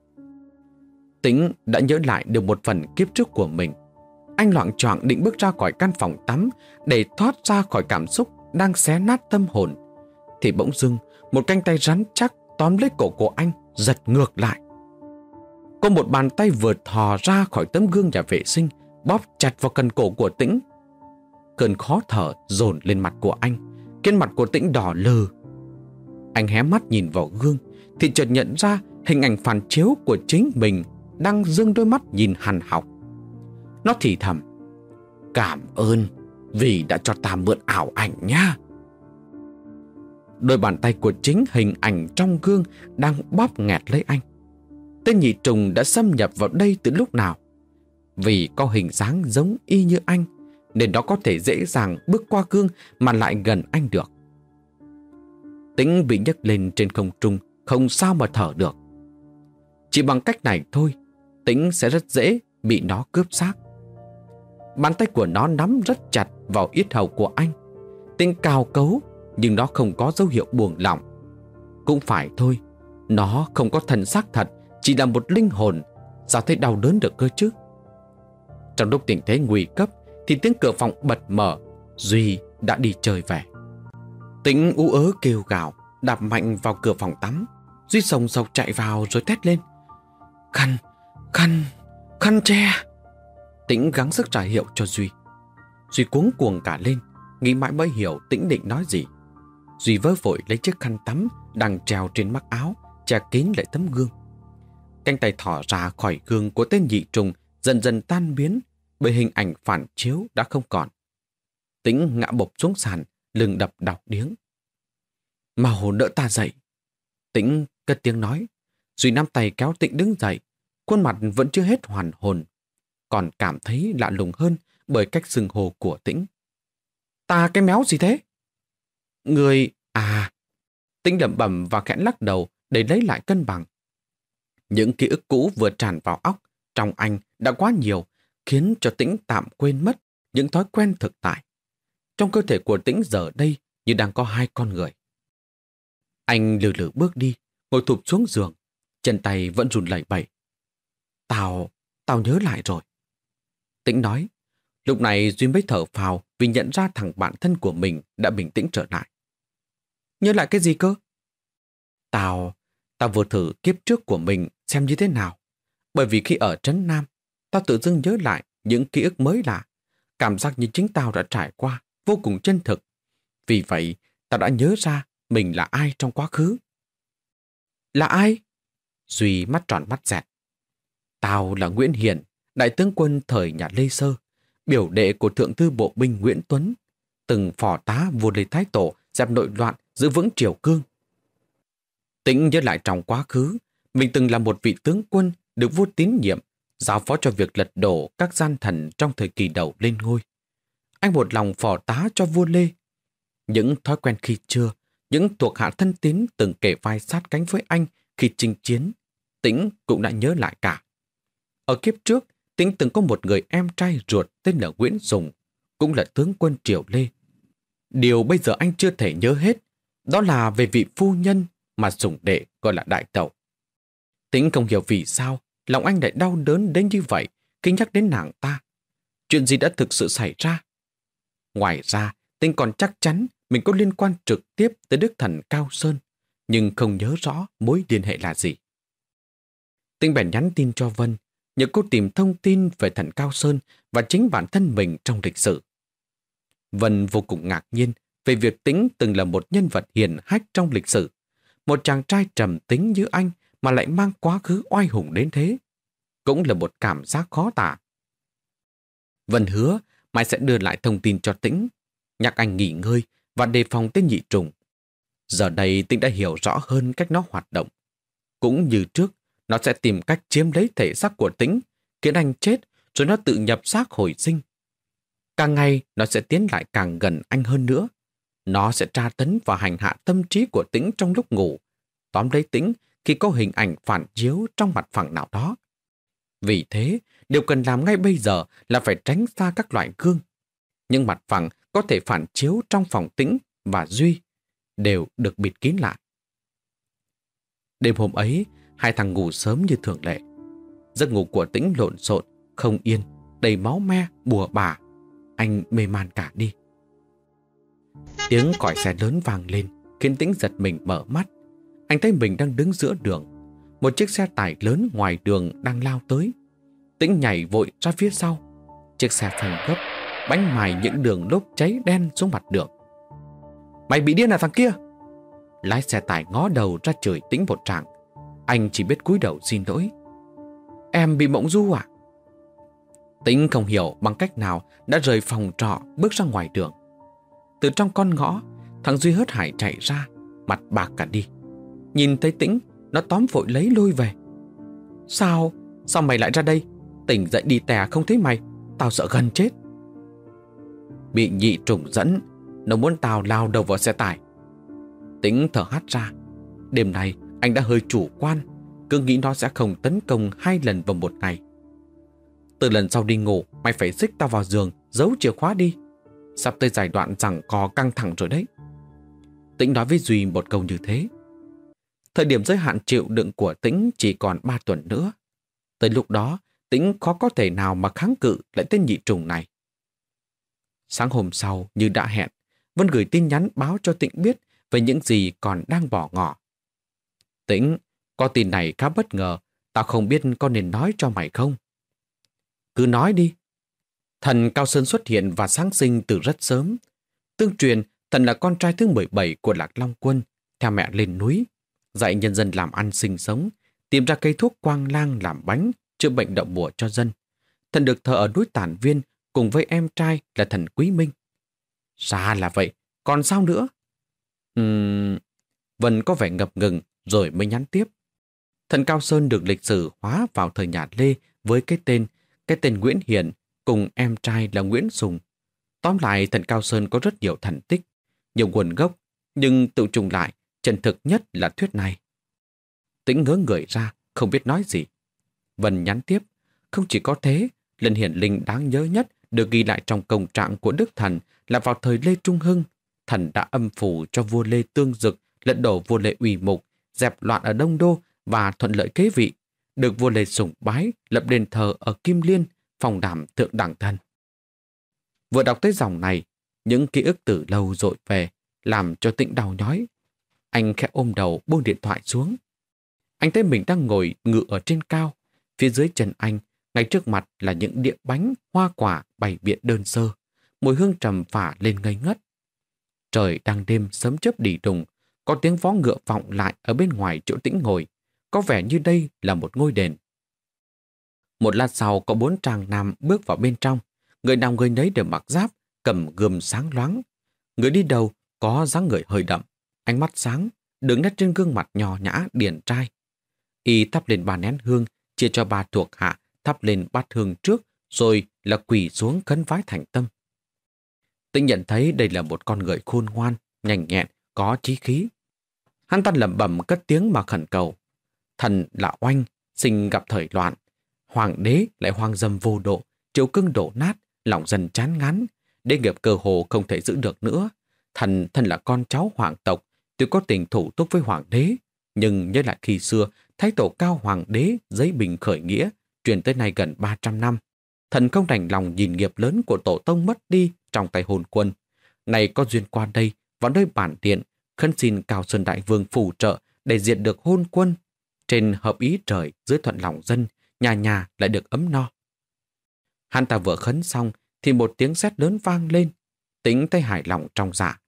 Tĩnh đã nhớ lại được một phần kiếp trước của mình. Anh loạng choạng định bước ra khỏi căn phòng tắm để thoát ra khỏi cảm xúc đang xé nát tâm hồn, thì bỗng dưng một cánh tay rắn chắc tóm lấy cổ của anh, giật ngược lại. Có một bàn tay vừa thò ra khỏi tấm gương nhà vệ sinh, bóp chặt vào cần cổ của Tĩnh. Cơn khó thở dồn lên mặt của anh, khiến mặt của Tĩnh đỏ lừ. Anh hé mắt nhìn vào gương thì chợt nhận ra hình ảnh phản chiếu của chính mình đang dương đôi mắt nhìn hằn học. Nó thì thầm: "Cảm ơn vì đã cho ta mượn ảo ảnh nha." Đôi bàn tay của chính hình ảnh trong gương đang bóp nghẹt lấy anh. Tên nhị trùng đã xâm nhập vào đây từ lúc nào? Vì có hình dáng giống y như anh, nên nó có thể dễ dàng bước qua gương mà lại gần anh được. Tĩnh bị nhấc lên trên không trung, không sao mà thở được. Chỉ bằng cách này thôi, Tĩnh sẽ rất dễ bị nó cướp xác. Bàn tay của nó nắm rất chặt vào yết hầu của anh. Tĩnh cào cấu, nhưng nó không có dấu hiệu buông lỏng. Cũng phải thôi, Nó không có thân xác thật, chỉ là một linh hồn, sao thấy đau đớn được cơ chứ? Trong lúc tình thế nguy cấp thì tiếng cửa phòng bật mở. Duy đã đi chơi về. Tĩnh ú ớ kêu gào, đạp mạnh vào cửa phòng tắm. Duy sồng sộc chạy vào rồi thét lên: Khăn, khăn, khăn che. Tĩnh gắng sức trả hiệu cho Duy. Duy cuống cuồng cả lên, nghĩ mãi mới hiểu Tĩnh định nói gì. Duy vớ vội lấy chiếc khăn tắm đang treo trên mắc áo, che kín lại tấm gương. Cánh tay thỏ ra khỏi gương của tên nhị trùng dần dần tan biến, bởi hình ảnh phản chiếu đã không còn. Tĩnh ngã bộp xuống sàn, lưng đập đọc điếng. Mau đỡ ta dậy. Tĩnh cất tiếng nói. Duy nắm tay kéo Tĩnh đứng dậy. Khuôn mặt vẫn chưa hết hoàn hồn, còn cảm thấy lạ lùng hơn bởi cách xưng hô của Tĩnh. Ta cái méo gì thế? Người... à... Tĩnh lẩm bẩm và khẽ lắc đầu để lấy lại cân bằng. Những ký ức cũ vừa tràn vào óc trong anh đã quá nhiều, khiến cho Tĩnh tạm quên mất những thói quen thực tại. Trong cơ thể của Tĩnh giờ đây như đang có hai con người. Anh lừ lừ bước đi, ngồi thụp xuống giường, chân tay vẫn run lẩy bẩy. Tao, tao nhớ lại rồi. Tĩnh nói. Lúc này Duy mới thở phào vì nhận ra thằng bạn thân của mình đã bình tĩnh trở lại. Nhớ lại cái gì cơ? Tao, tao vừa thử kiếp trước của mình xem như thế nào. Bởi vì khi ở Trấn Nam, tao tự dưng nhớ lại những ký ức mới lạ. Cảm giác như chính tao đã trải qua, vô cùng chân thực. Vì vậy, tao đã nhớ ra mình là ai trong quá khứ. Là ai? Duy mắt tròn mắt dẹt. Tao là Nguyễn Hiển, đại tướng quân thời nhà Lê Sơ, biểu đệ của thượng thư bộ binh Nguyễn Tuấn, từng phò tá vua Lê Thái Tổ dẹp nội loạn giữ vững triều cương. Tĩnh nhớ lại trong quá khứ, mình từng là một vị tướng quân được vua tín nhiệm, giao phó cho việc lật đổ các gian thần trong thời kỳ đầu lên ngôi. Anh một lòng phò tá cho vua Lê. Những thói quen khi xưa, những thuộc hạ thân tín từng kề vai sát cánh với anh khi chinh chiến, Tĩnh cũng đã nhớ lại cả. Ở kiếp trước, Tĩnh từng có một người em trai ruột tên là Nguyễn Dùng, cũng là tướng quân triều Lê. Điều bây giờ anh chưa thể nhớ hết, đó là về vị phu nhân mà Dùng đệ gọi là đại tẩu. Tĩnh không hiểu vì sao lòng anh lại đau đớn đến như vậy khi nhắc đến nàng ta. Chuyện gì đã thực sự xảy ra? Ngoài ra, Tĩnh còn chắc chắn mình có liên quan trực tiếp tới đức thần Cao Sơn, nhưng không nhớ rõ mối liên hệ là gì. Tĩnh bèn nhắn tin cho Vân, nhờ cô tìm thông tin về thần Cao Sơn và chính bản thân mình trong lịch sử. Vân vô cùng ngạc nhiên về việc Tĩnh từng là một nhân vật hiển hách trong lịch sử. Một chàng trai trầm tính như anh mà lại mang quá khứ oai hùng đến thế. Cũng là một cảm giác khó tả. Vân hứa mai sẽ đưa lại thông tin cho Tĩnh, nhắc anh nghỉ ngơi và đề phòng tên nhị trùng. Giờ đây Tĩnh đã hiểu rõ hơn cách nó hoạt động. Cũng như trước, nó sẽ tìm cách chiếm lấy thể xác của Tĩnh, khiến anh chết rồi nó tự nhập xác hồi sinh. Càng ngày nó sẽ tiến lại càng gần anh hơn nữa. Nó sẽ tra tấn và hành hạ tâm trí của Tĩnh trong lúc ngủ, tóm lấy Tĩnh khi có hình ảnh phản chiếu trong mặt phẳng nào đó. Vì thế, điều cần làm ngay bây giờ là phải tránh xa các loại gương. Nhưng mặt phẳng có thể phản chiếu trong phòng Tĩnh và Duy đều được bịt kín lại. Đêm hôm ấy, hai thằng ngủ sớm như thường lệ. Giấc ngủ của Tĩnh lộn xộn, không yên, đầy máu me, bùa bả. Anh mê man cả đi. Tiếng còi xe lớn vang lên, khiến Tĩnh giật mình mở mắt. Anh thấy mình đang đứng giữa đường. Một chiếc xe tải lớn ngoài đường đang lao tới. Tĩnh nhảy vội ra phía sau. Chiếc xe phanh gấp, bánh mài những đường lốp cháy đen xuống mặt đường. Mày bị điên à thằng kia? Lái xe tải ngó đầu ra chửi Tĩnh một tràng. Anh chỉ biết cúi đầu xin lỗi. Em bị mộng du à? Tĩnh không hiểu bằng cách nào đã rời phòng trọ bước ra ngoài đường. Từ trong con ngõ, thằng Duy hớt hải chạy ra, mặt bạc cả đi. Nhìn thấy Tĩnh, nó tóm vội lấy lôi về. Sao? Sao mày lại ra đây? Tỉnh dậy đi tè không thấy mày, tao sợ gần chết. Bị nhị trùng dẫn, nó muốn tao lao đầu vào xe tải. Tĩnh thở hắt ra. Đêm nay anh đã hơi chủ quan, cứ nghĩ nó sẽ không tấn công hai lần vào một ngày. Từ lần sau đi ngủ, mày phải xích tao vào giường, giấu chìa khóa đi. Sắp tới giai đoạn giằng co căng thẳng rồi đấy. Tĩnh nói với Duy một câu như thế. Thời điểm giới hạn chịu đựng của Tĩnh chỉ còn ba tuần nữa. Tới lúc đó, Tĩnh khó có thể nào mà kháng cự lại tên nhị trùng này. Sáng hôm sau, như đã hẹn, Vân gửi tin nhắn báo cho Tĩnh biết về những gì còn đang bỏ ngỏ. Tĩnh, có tin này khá bất ngờ, tao không biết có nên nói cho mày không? Cứ nói đi. Thần Cao Sơn xuất hiện và sáng sinh từ rất sớm. Tương truyền, thần là con trai thứ mười bảy của Lạc Long Quân, theo mẹ lên núi, dạy nhân dân làm ăn sinh sống, tìm ra cây thuốc quang lang làm bánh, chữa bệnh đậu mùa cho dân. Thần được thờ ở núi Tản Viên cùng với em trai là thần Quý Minh. Ra là vậy, còn sao nữa? Ừm... Vân có vẻ ngập ngừng rồi mới nhắn tiếp. Thần Cao Sơn được lịch sử hóa vào thời nhà Lê với cái tên, cái tên Nguyễn Hiển cùng em trai là Nguyễn Sùng. Tóm lại, thần Cao Sơn có rất nhiều thần tích, nhiều nguồn gốc, nhưng tự trùng lại, chân thực nhất là thuyết này. Tĩnh ngớ người ra, không biết nói gì. Vân nhắn tiếp, không chỉ có thế, lần hiển linh đáng nhớ nhất được ghi lại trong công trạng của Đức Thần là vào thời Lê Trung Hưng, thần đã âm phủ cho vua Lê Tương Dực lật đổ vua Lê Uy Mục, dẹp loạn ở Đông Đô và thuận lợi kế vị, được vua Lê sủng bái lập đền thờ ở Kim Liên, phòng đảm thượng đẳng thần. Vừa đọc tới dòng này, những ký ức từ lâu dội về, làm cho Tĩnh đau nhói. Anh khẽ ôm đầu buông điện thoại xuống. Anh thấy mình đang ngồi ngự ở trên cao, phía dưới chân anh, ngay trước mặt là những đĩa bánh, hoa quả bày biện đơn sơ, mùi hương trầm phả lên ngây ngất. Trời đang đêm sớm chớp đỉ đùng, có tiếng vó ngựa vọng lại ở bên ngoài chỗ Tĩnh ngồi, có vẻ như đây là một ngôi đền. Một lát sau có bốn tràng nam bước vào bên trong, người nào người nấy đều mặc giáp, cầm gươm sáng loáng. Người đi đầu có dáng người hơi đậm, ánh mắt sáng, đường nét trên gương mặt nhỏ nhã điển trai. Y thắp lên ba nén hương, chia cho ba thuộc hạ thắp lên bát hương trước, rồi là quỳ xuống khấn vái thành tâm. Tĩnh nhận thấy đây là một con người khôn ngoan, nhanh nhẹn, có chí khí. Hắn ta lẩm bẩm cất tiếng mà khẩn cầu. Thần là oanh, sinh gặp thời loạn. Hoàng đế lại hoang dâm vô độ, triều cương đổ nát, lòng dân chán ngán. Đế nghiệp cơ hồ không thể giữ được nữa. Thần thân là con cháu hoàng tộc, tuy có tình thủ túc với hoàng đế, nhưng nhớ lại khi xưa, thái tổ cao hoàng đế giấy bình khởi nghĩa, truyền tới nay gần ba trăm năm. Thần không đành lòng nhìn nghiệp lớn của tổ tông mất đi trong tay hồn quân. Này có duyên qua đây, vào nơi bản điện, khấn xin Cao Sơn Đại Vương phù trợ để diệt được hôn quân. Trên hợp ý trời, dưới thuận lòng dân, nhà nhà lại được ấm no. Hắn ta vừa khấn xong thì một tiếng sét lớn vang lên. Tĩnh thấy hài lòng trong dạ.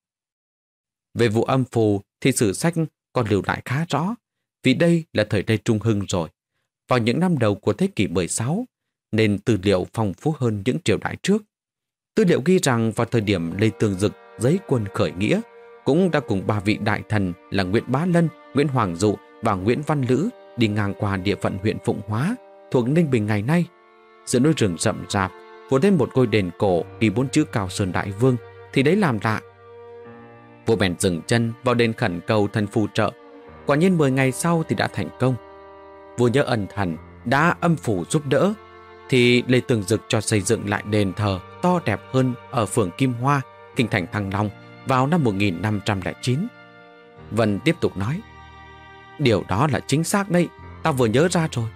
Về vụ âm phù thì sử sách còn lưu lại khá rõ, vì đây là thời Lê Trung Hưng rồi. Vào những năm đầu của thế kỷ mười sáu, nên tư liệu phong phú hơn những triều đại trước. Tư liệu ghi rằng vào thời điểm Lê Tương Dực giấy quân khởi nghĩa, cũng đã cùng ba vị đại thần là Nguyễn Bá Lân, Nguyễn Hoàng Dụ và Nguyễn Văn Lữ đi ngang qua địa phận huyện Phụng Hóa, thuộc Ninh Bình ngày nay. Giữa núi rừng rậm rạp, vua đến một ngôi đền cổ ghi bốn chữ Cao Sơn Đại Vương, thì đấy làm lạ. Vua bèn dừng chân vào đền khẩn cầu thần phù trợ. Quả nhiên mười ngày sau thì đã thành công. Vua nhớ ân thần đã âm phủ giúp đỡ, thì Lê Tương Dực cho xây dựng lại đền thờ to đẹp hơn ở phường Kim Hoa, kinh thành Thăng Long vào năm một nghìn năm trăm lẻ chín. Vân tiếp tục nói, điều đó là chính xác đấy, tao vừa nhớ ra rồi.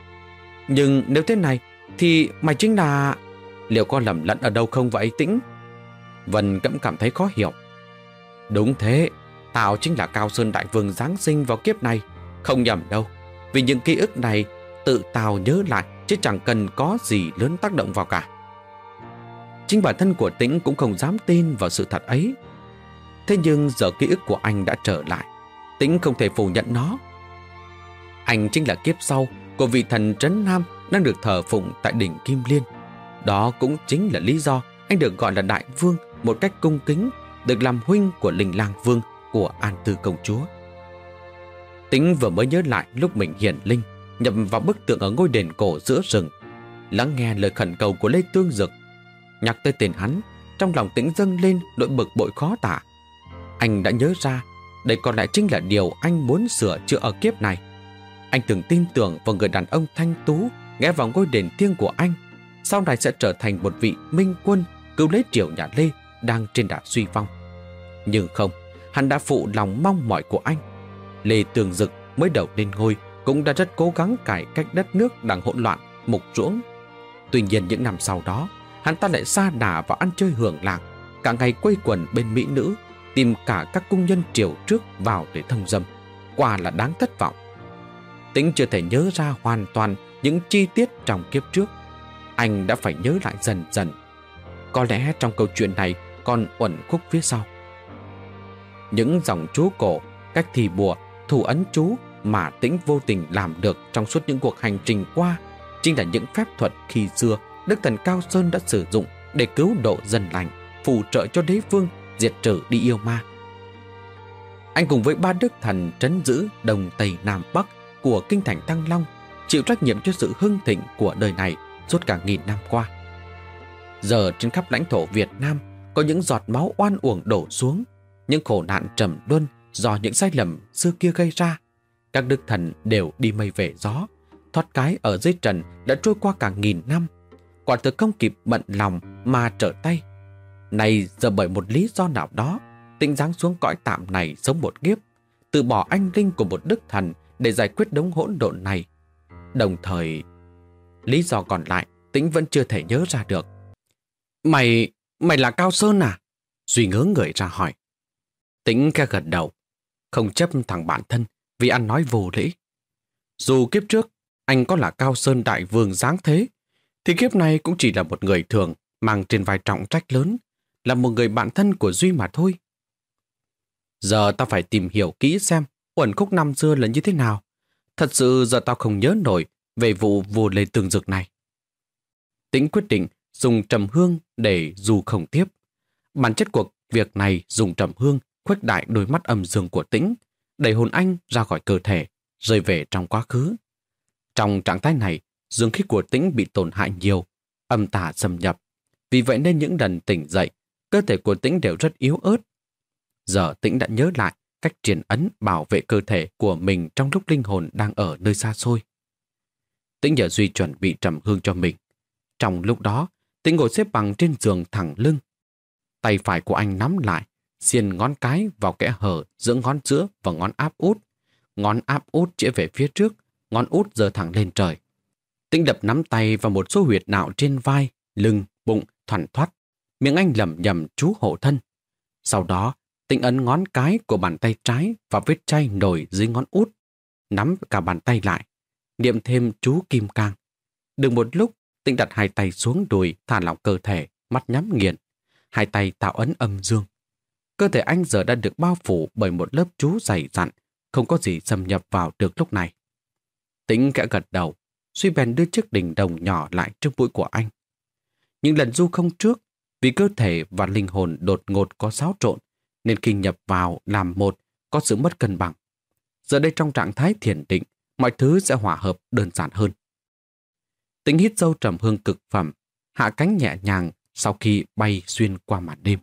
Nhưng nếu thế này thì mày chính là... Liệu có lầm lẫn ở đâu không vậy Tĩnh? Vân cũng cảm thấy khó hiểu. Đúng thế, tao chính là Cao Sơn Đại Vương giáng sinh vào kiếp này. Không nhầm đâu, vì những ký ức này tự tao nhớ lại, chứ chẳng cần có gì lớn tác động vào cả. Chính bản thân của Tĩnh cũng không dám tin vào sự thật ấy. Thế nhưng giờ ký ức của anh đã trở lại, Tĩnh không thể phủ nhận nó. Anh chính là kiếp sau của vị thần Trấn Nam đang được thờ phụng tại đỉnh Kim Liên. Đó cũng chính là lý do anh được gọi là Đại Vương một cách cung kính, được làm huynh của Linh Lang Vương của An Tư Công Chúa. Tĩnh vừa mới nhớ lại lúc mình hiển linh, nhập vào bức tượng ở ngôi đền cổ giữa rừng, lắng nghe lời khẩn cầu của Lê Tương Dực. Nhắc tới tên hắn, trong lòng Tĩnh dâng lên nỗi bực bội khó tả. Anh đã nhớ ra, đây còn lại chính là điều anh muốn sửa chữa ở kiếp này. Anh từng tin tưởng vào người đàn ông thanh tú ghé vào ngôi đền thiêng của anh, sau này sẽ trở thành một vị minh quân cứu lấy triều nhà Lê đang trên đà suy vong. Nhưng không, hắn đã phụ lòng mong mỏi của anh. Lê Tương Dực mới đầu lên ngôi cũng đã rất cố gắng cải cách đất nước đang hỗn loạn, mục ruỗng. Tuy nhiên những năm sau đó, hắn ta lại sa đà vào ăn chơi hưởng lạc, cả ngày quây quần bên mỹ nữ, tìm cả các cung nhân triều trước vào để thông dâm. Quả là đáng thất vọng. Tĩnh chưa thể nhớ ra hoàn toàn những chi tiết trong kiếp trước. Anh đã phải nhớ lại dần dần. Có lẽ trong câu chuyện này còn uẩn khúc phía sau. Những dòng chú cổ, cách thì bùa, thủ ấn chú mà Tĩnh vô tình làm được trong suốt những cuộc hành trình qua chính là những phép thuật khi xưa Đức Thần Cao Sơn đã sử dụng để cứu độ dân lành, phù trợ cho đế vương diệt trừ đi yêu ma. Anh cùng với ba đức thần trấn giữ Đông Tây Nam Bắc của kinh thành Thăng Long chịu trách nhiệm cho sự hưng thịnh của đời này suốt cả nghìn năm qua. Giờ trên khắp lãnh thổ Việt Nam có những giọt máu oan uổng đổ xuống, những khổ nạn trầm luân do những sai lầm xưa kia gây ra. Các đức thần đều đi mây về gió, thoát cái ở dưới trần đã trôi qua cả nghìn năm. Quả thực không kịp bận lòng mà trở tay. Này giờ bởi một lý do nào đó, Tĩnh giáng xuống cõi tạm này sống một kiếp, từ bỏ anh linh của một đức thần để giải quyết đống hỗn độn này. Đồng thời, lý do còn lại Tĩnh vẫn chưa thể nhớ ra được. Mày, mày là Cao Sơn à? Duy ngớ người ra hỏi. Tĩnh khẽ gật đầu, không chấp thằng bạn thân vì ăn nói vô lễ. Dù kiếp trước anh có là Cao Sơn đại vương dáng thế, thì kiếp này cũng chỉ là một người thường mang trên vai trọng trách lớn, là một người bạn thân của Duy mà thôi. Giờ tao phải tìm hiểu kỹ xem uẩn khúc năm xưa là như thế nào. Thật sự giờ tao không nhớ nổi về vụ vua Lê Tường Dực này. Tĩnh quyết định dùng trầm hương để dù không tiếp. Bản chất của việc này dùng trầm hương khuếch đại đôi mắt âm dương của Tĩnh, đẩy hồn anh ra khỏi cơ thể, rơi về trong quá khứ. Trong trạng thái này, dương khí của Tĩnh bị tổn hại nhiều, âm tà xâm nhập. Vì vậy nên những lần tỉnh dậy, cơ thể của Tĩnh đều rất yếu ớt. Giờ Tĩnh đã nhớ lại cách truyền ấn bảo vệ cơ thể của mình trong lúc linh hồn đang ở nơi xa xôi. Tĩnh nhờ Duy chuẩn bị trầm hương cho mình. Trong lúc đó, Tĩnh ngồi xếp bằng trên giường thẳng lưng. Tay phải của anh nắm lại, xiên ngón cái vào kẽ hở giữa ngón giữa và ngón áp út. Ngón áp út chĩa về phía trước, ngón út giơ thẳng lên trời. Tĩnh đập nắm tay vào một số huyệt nạo trên vai, lưng, bụng, thoăn thoắt. Miệng anh lẩm nhẩm chú hộ thân. Sau đó, Tĩnh ấn ngón cái của bàn tay trái vào vết chai nổi dưới ngón út, nắm cả bàn tay lại, niệm thêm chú kim cang. Được một lúc, Tĩnh đặt hai tay xuống đùi, thả lỏng cơ thể, mắt nhắm nghiền. Hai tay tạo ấn âm dương. Cơ thể anh giờ đã được bao phủ bởi một lớp chú dày dặn, không có gì xâm nhập vào được lúc này. Tĩnh kẽ gật đầu, Duy bèn đưa chiếc đình đồng nhỏ lại trước mũi của anh. Những lần du không trước, vì cơ thể và linh hồn đột ngột có xáo trộn, nên khi nhập vào làm một có sự mất cân bằng. Giờ đây trong trạng thái thiền định, mọi thứ sẽ hòa hợp đơn giản hơn. Tĩnh hít sâu trầm hương cực phẩm, hạ cánh nhẹ nhàng sau khi bay xuyên qua màn đêm.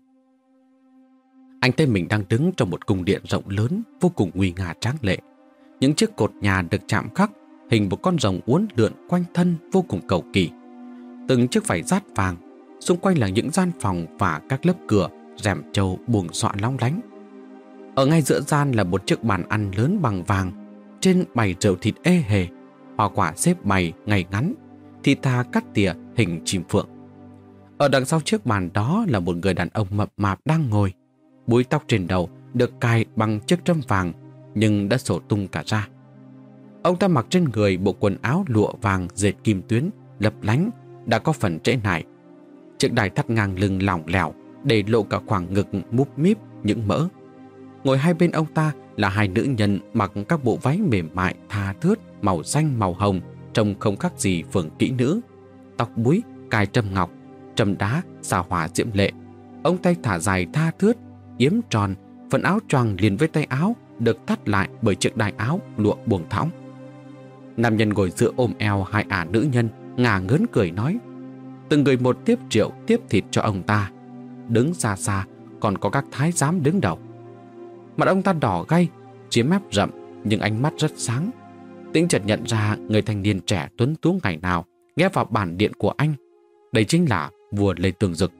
Anh thấy mình đang đứng trong một cung điện rộng lớn, vô cùng nguy nga tráng lệ. Những chiếc cột nhà được chạm khắc hình một con rồng uốn lượn quanh thân vô cùng cầu kỳ. Từng chiếc vải dát vàng, xung quanh là những gian phòng và các lớp cửa, rèm trâu buồng xọa long lánh. Ở ngay giữa gian là một chiếc bàn ăn lớn bằng vàng, trên bày rượu thịt ê hề, hoa quả xếp bày ngay ngắn, thịt thà cắt tỉa hình chim phượng. Ở đằng sau chiếc bàn đó là một người đàn ông mập mạp đang ngồi, búi tóc trên đầu được cài bằng chiếc trâm vàng nhưng đã xổ tung cả ra. Ông ta mặc trên người bộ quần áo lụa vàng dệt kim tuyến lấp lánh, đã có phần trễ nải. Chiếc đai thắt ngang lưng lỏng lẻo để lộ cả khoảng ngực múp míp những mỡ. Ngồi hai bên ông ta là hai nữ nhân mặc các bộ váy mềm mại tha thướt màu xanh màu hồng, trông không khác gì phường kỹ nữ. Tóc búi cài trâm ngọc, trâm đá xa hòa diễm lệ. Ông tay thả dài tha thướt, yếm tròn, phần áo choàng liền với tay áo được thắt lại bởi chiếc đai áo lụa buồng thõng. Nam nhân ngồi giữa ôm eo hai ả nữ nhân, ngả ngớn cười nói. Từng người một tiếp rượu tiếp thịt cho ông ta. Đứng xa xa còn có các thái giám đứng đầu. Mặt ông ta đỏ gay, chiếc mép rậm nhưng ánh mắt rất sáng. Tĩnh chợt nhận ra người thanh niên trẻ tuấn tú ngày nào ghé vào bản điện của anh. Đây chính là vua Lê Tường Dực.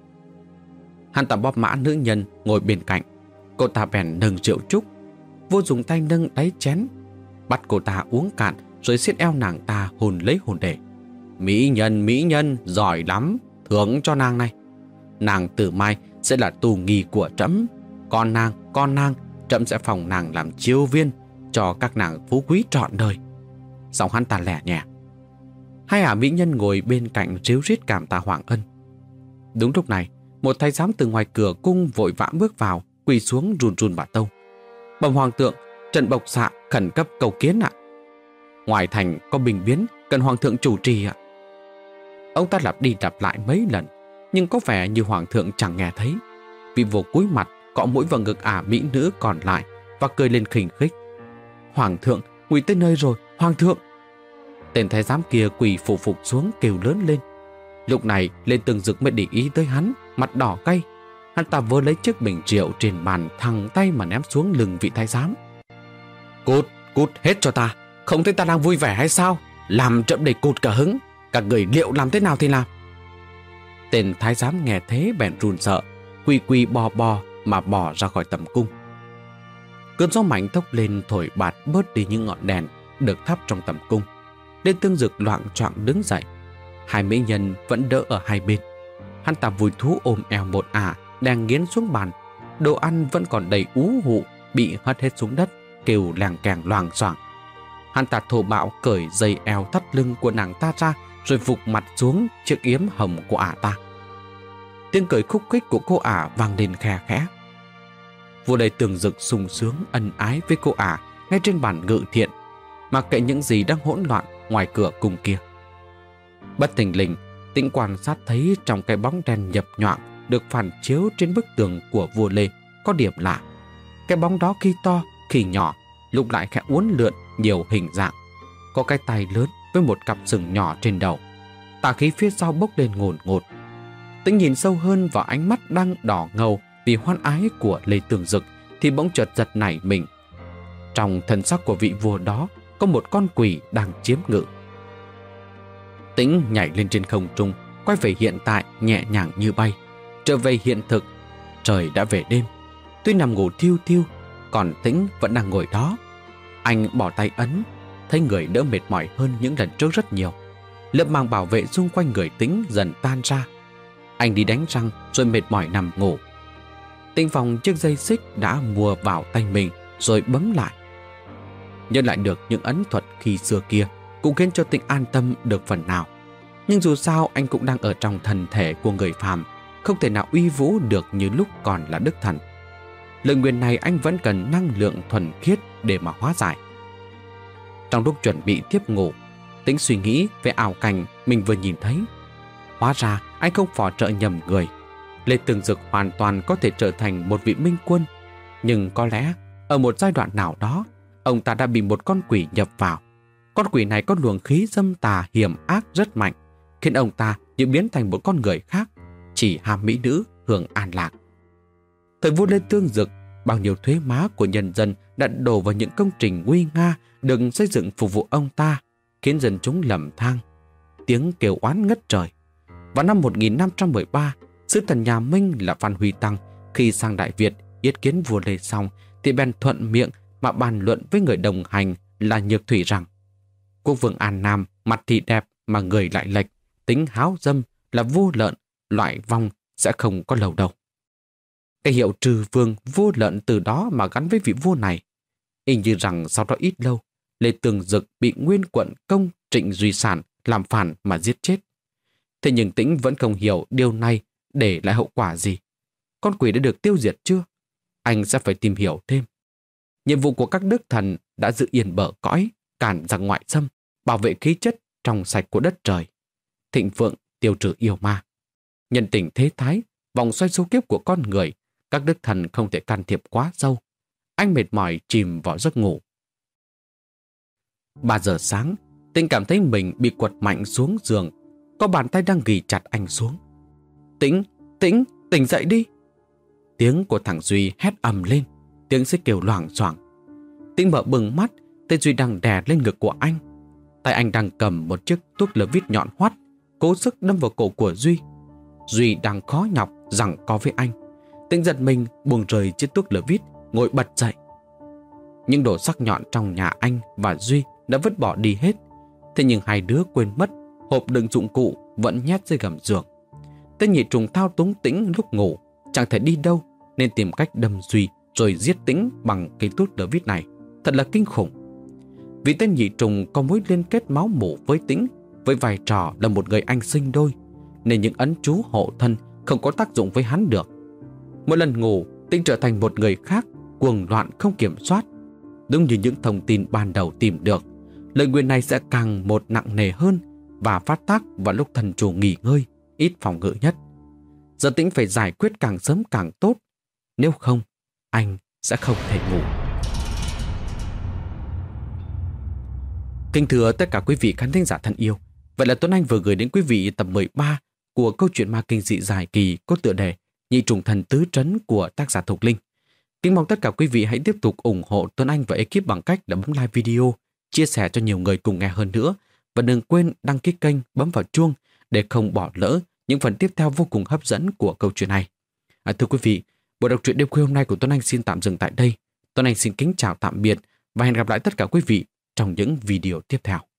Hắn ta bóp mã nữ nhân ngồi bên cạnh. Cô ta bèn nâng rượu chúc. Vua dùng tay nâng đáy chén, bắt cô ta uống cạn rồi siết eo nàng ta hôn lấy hôn để. Mỹ nhân, mỹ nhân, giỏi lắm, thưởng cho nàng này. Nàng từ mai sẽ là tù nghi của trẫm. Con nàng, con nàng, trẫm sẽ phòng nàng làm chiêu viên cho các nàng phú quý trọn đời. Giọng hắn ta lẻ nhẹ. Hai ả mỹ nhân ngồi bên cạnh ríu rít cảm tạ Hoàng Ân. Đúng lúc này, một thái giám từ ngoài cửa cung vội vã bước vào, quỳ xuống run run bà tâu. Bẩm hoàng thượng, trận bộc xạ khẩn cấp cầu kiến ạ. Ngoài thành có bình biến, cần hoàng thượng chủ trì ạ. Ông ta lặp đi lặp lại mấy lần, nhưng có vẻ như hoàng thượng chẳng nghe thấy. Vị vua cúi mặt cọ mũi vào ngực ả mỹ nữ còn lại và cười lên khinh khích. Hoàng thượng, nguy tới nơi rồi, hoàng thượng. Tên thái giám kia quỳ phụ phục xuống kêu lớn lên. Lúc này Lê Tường Dực mới để ý tới hắn, mặt đỏ cay. Hắn ta vơ lấy chiếc bình rượu trên bàn, thẳng tay mà ném xuống lưng vị thái giám. Cút, cút hết cho ta. Không thấy ta đang vui vẻ hay sao? Làm trẫm để cụt cả hứng. Các người liệu làm thế nào thì làm. Tên thái giám nghe thế bèn run sợ, quỳ quỳ bò bò mà bỏ ra khỏi tầm cung. Cơn gió mạnh thốc lên thổi bạt bớt đi những ngọn đèn được thắp trong tầm cung. Lê Tương Dực loạng choạng đứng dậy. Hai mỹ nhân vẫn đỡ ở hai bên. Hắn ta vui thú ôm eo một ả, đang nghiến xuống bàn. Đồ ăn vẫn còn đầy ú hụ, bị hất hết xuống đất, kêu làng kàng loàng xoảng. Hắn ta thô bạo cởi dây eo thắt lưng của nàng ta ra, rồi vụt mặt xuống chiếc yếm hồng của ả ta. Tiếng cười khúc khích của cô ả vang lên khe khẽ. Vua Lê Tường Dực sung sướng ân ái với cô ả ngay trên bàn ngự thiện, mặc kệ những gì đang hỗn loạn ngoài cửa cung kia. Bất thình lình, Tĩnh quan sát thấy trong cái bóng đen nhập nhoạng được phản chiếu trên bức tường của vua Lê có điểm lạ. Cái bóng đó khi to, khi nhỏ, lúc lại khẽ uốn lượn nhiều hình dạng. Có cái tay lớn với một cặp sừng nhỏ trên đầu. Tà khí phía sau bốc lên ngồn ngột. Tĩnh nhìn sâu hơn vào ánh mắt đang đỏ ngầu vì hoan ái của Lê Tường Dực thì bỗng chợt giật nảy mình. Trong thân sắc của vị vua đó có một con quỷ đang chiếm ngự. Tĩnh nhảy lên trên không trung, quay về hiện tại nhẹ nhàng như bay. Trở về hiện thực, trời đã về đêm. Tuy nằm ngủ thiêu thiêu, còn Tĩnh vẫn đang ngồi đó. Anh bỏ tay ấn, thấy người đỡ mệt mỏi hơn những lần trước rất nhiều. Lớp màng bảo vệ xung quanh người Tĩnh dần tan ra. Anh đi đánh răng rồi mệt mỏi nằm ngủ. Tĩnh vòng chiếc dây xích đã mua vào tay mình rồi bấm lại. Nhớ lại được những ấn thuật khi xưa kia cũng khiến cho Tĩnh an tâm được phần nào. Nhưng dù sao anh cũng đang ở trong thân thể của người phàm, không thể nào uy vũ được như lúc còn là đức thần. Lời nguyền này anh vẫn cần năng lượng thuần khiết để mà hóa giải. Trong lúc chuẩn bị tiếp ngủ, Tĩnh suy nghĩ về ảo cảnh mình vừa nhìn thấy. Hóa ra anh không phò trợ nhầm người. Lê Tường Dực hoàn toàn có thể trở thành một vị minh quân. Nhưng có lẽ ở một giai đoạn nào đó, ông ta đã bị một con quỷ nhập vào. Con quỷ này có luồng khí dâm tà hiểm ác rất mạnh, khiến ông ta như biến thành một con người khác, chỉ ham mỹ nữ, hưởng an lạc. Thời vua Lê Tường Dực, bao nhiêu thuế má của nhân dân đã đổ vào những công trình nguy nga được xây dựng phục vụ ông ta, khiến dân chúng lầm than, tiếng kêu oán ngất trời. Vào năm một nghìn năm trăm mười ba, sứ thần nhà Minh là Phan Huy Tăng khi sang Đại Việt yết kiến vua Lê xong thì bèn thuận miệng mà bàn luận với người đồng hành là Nhược Thủy rằng quốc vương An Nam mặt thì đẹp mà người lại lệch, tính háo dâm, là vua lợn, loại vong sẽ không có lâu đâu. Cái hiệu trừ vương vua lợn từ đó mà gắn với vị vua này. Y như rằng sau đó ít lâu, Lê Tường Dực bị nguyên quận công Trịnh Duy Sản làm phản mà giết chết. Thế nhưng Tĩnh vẫn không hiểu điều này để lại hậu quả gì. Con quỷ đã được tiêu diệt chưa? Anh sẽ phải tìm hiểu thêm. Nhiệm vụ của các đức thần đã giữ yên bờ cõi, cản giặc ngoại xâm, bảo vệ khí chất trong sạch của đất trời, thịnh vượng tiêu trừ yêu ma. Nhân tình thế thái, vòng xoay số kiếp của con người, các đức thần không thể can thiệp quá sâu. Anh mệt mỏi chìm vào giấc ngủ. Ba giờ sáng, Tĩnh cảm thấy mình bị quật mạnh xuống giường. Có bàn tay đang ghì chặt anh xuống. Tĩnh, Tĩnh, tỉnh dậy đi. Tiếng của thằng Duy hét ầm lên, tiếng xích kêu loảng xoảng. Tĩnh mở bừng mắt, tên Duy đang đè lên ngực của anh. Tay anh đang cầm một chiếc tuốt lơ vít nhọn hoắt, cố sức đâm vào cổ của Duy. Duy đang khó nhọc giằng co với anh. Tĩnh giật mình buông rời chiếc tuốt lơ vít, ngồi bật dậy. Những đồ sắc nhọn trong nhà anh và Duy đã vứt bỏ đi hết. Thế nhưng hai đứa quên mất hộp đựng dụng cụ vẫn nhét dưới gầm giường. Tên nhị trùng thao túng Tĩnh lúc ngủ, chẳng thể đi đâu nên tìm cách đâm Duy rồi giết Tĩnh bằng cây tút đỡ vít này. Thật là kinh khủng. Vì tên nhị trùng có mối liên kết máu mủ với Tĩnh, với vai trò là một người anh sinh đôi, nên những ấn chú hộ thân không có tác dụng với hắn được. Mỗi lần ngủ, Tĩnh trở thành một người khác, cuồng loạn không kiểm soát. Đúng như những thông tin ban đầu tìm được, lời nguyền này sẽ càng một nặng nề hơn và phát tác vào lúc thần chủ nghỉ ngơi, ít phòng ngự nhất. Giờ Tĩnh phải giải quyết càng sớm càng tốt, nếu không, anh sẽ không thể ngủ. Kính thưa tất cả quý vị khán thính giả thân yêu, vậy là Tuấn Anh vừa gửi đến quý vị tập mười ba của câu chuyện ma kinh dị dài kỳ có tựa đề Nhị trùng thần tứ trấn của tác giả Thục Linh. Kính mong tất cả quý vị hãy tiếp tục ủng hộ Tuấn Anh và ekip bằng cách đã bấm like video, chia sẻ cho nhiều người cùng nghe hơn nữa, và đừng quên đăng ký kênh, bấm vào chuông để không bỏ lỡ những phần tiếp theo vô cùng hấp dẫn của câu chuyện này. À, thưa quý vị, buổi đọc truyện đêm khuya hôm nay của Tuấn Anh xin tạm dừng tại đây. Tuấn Anh xin kính chào tạm biệt và hẹn gặp lại tất cả quý vị trong những video tiếp theo.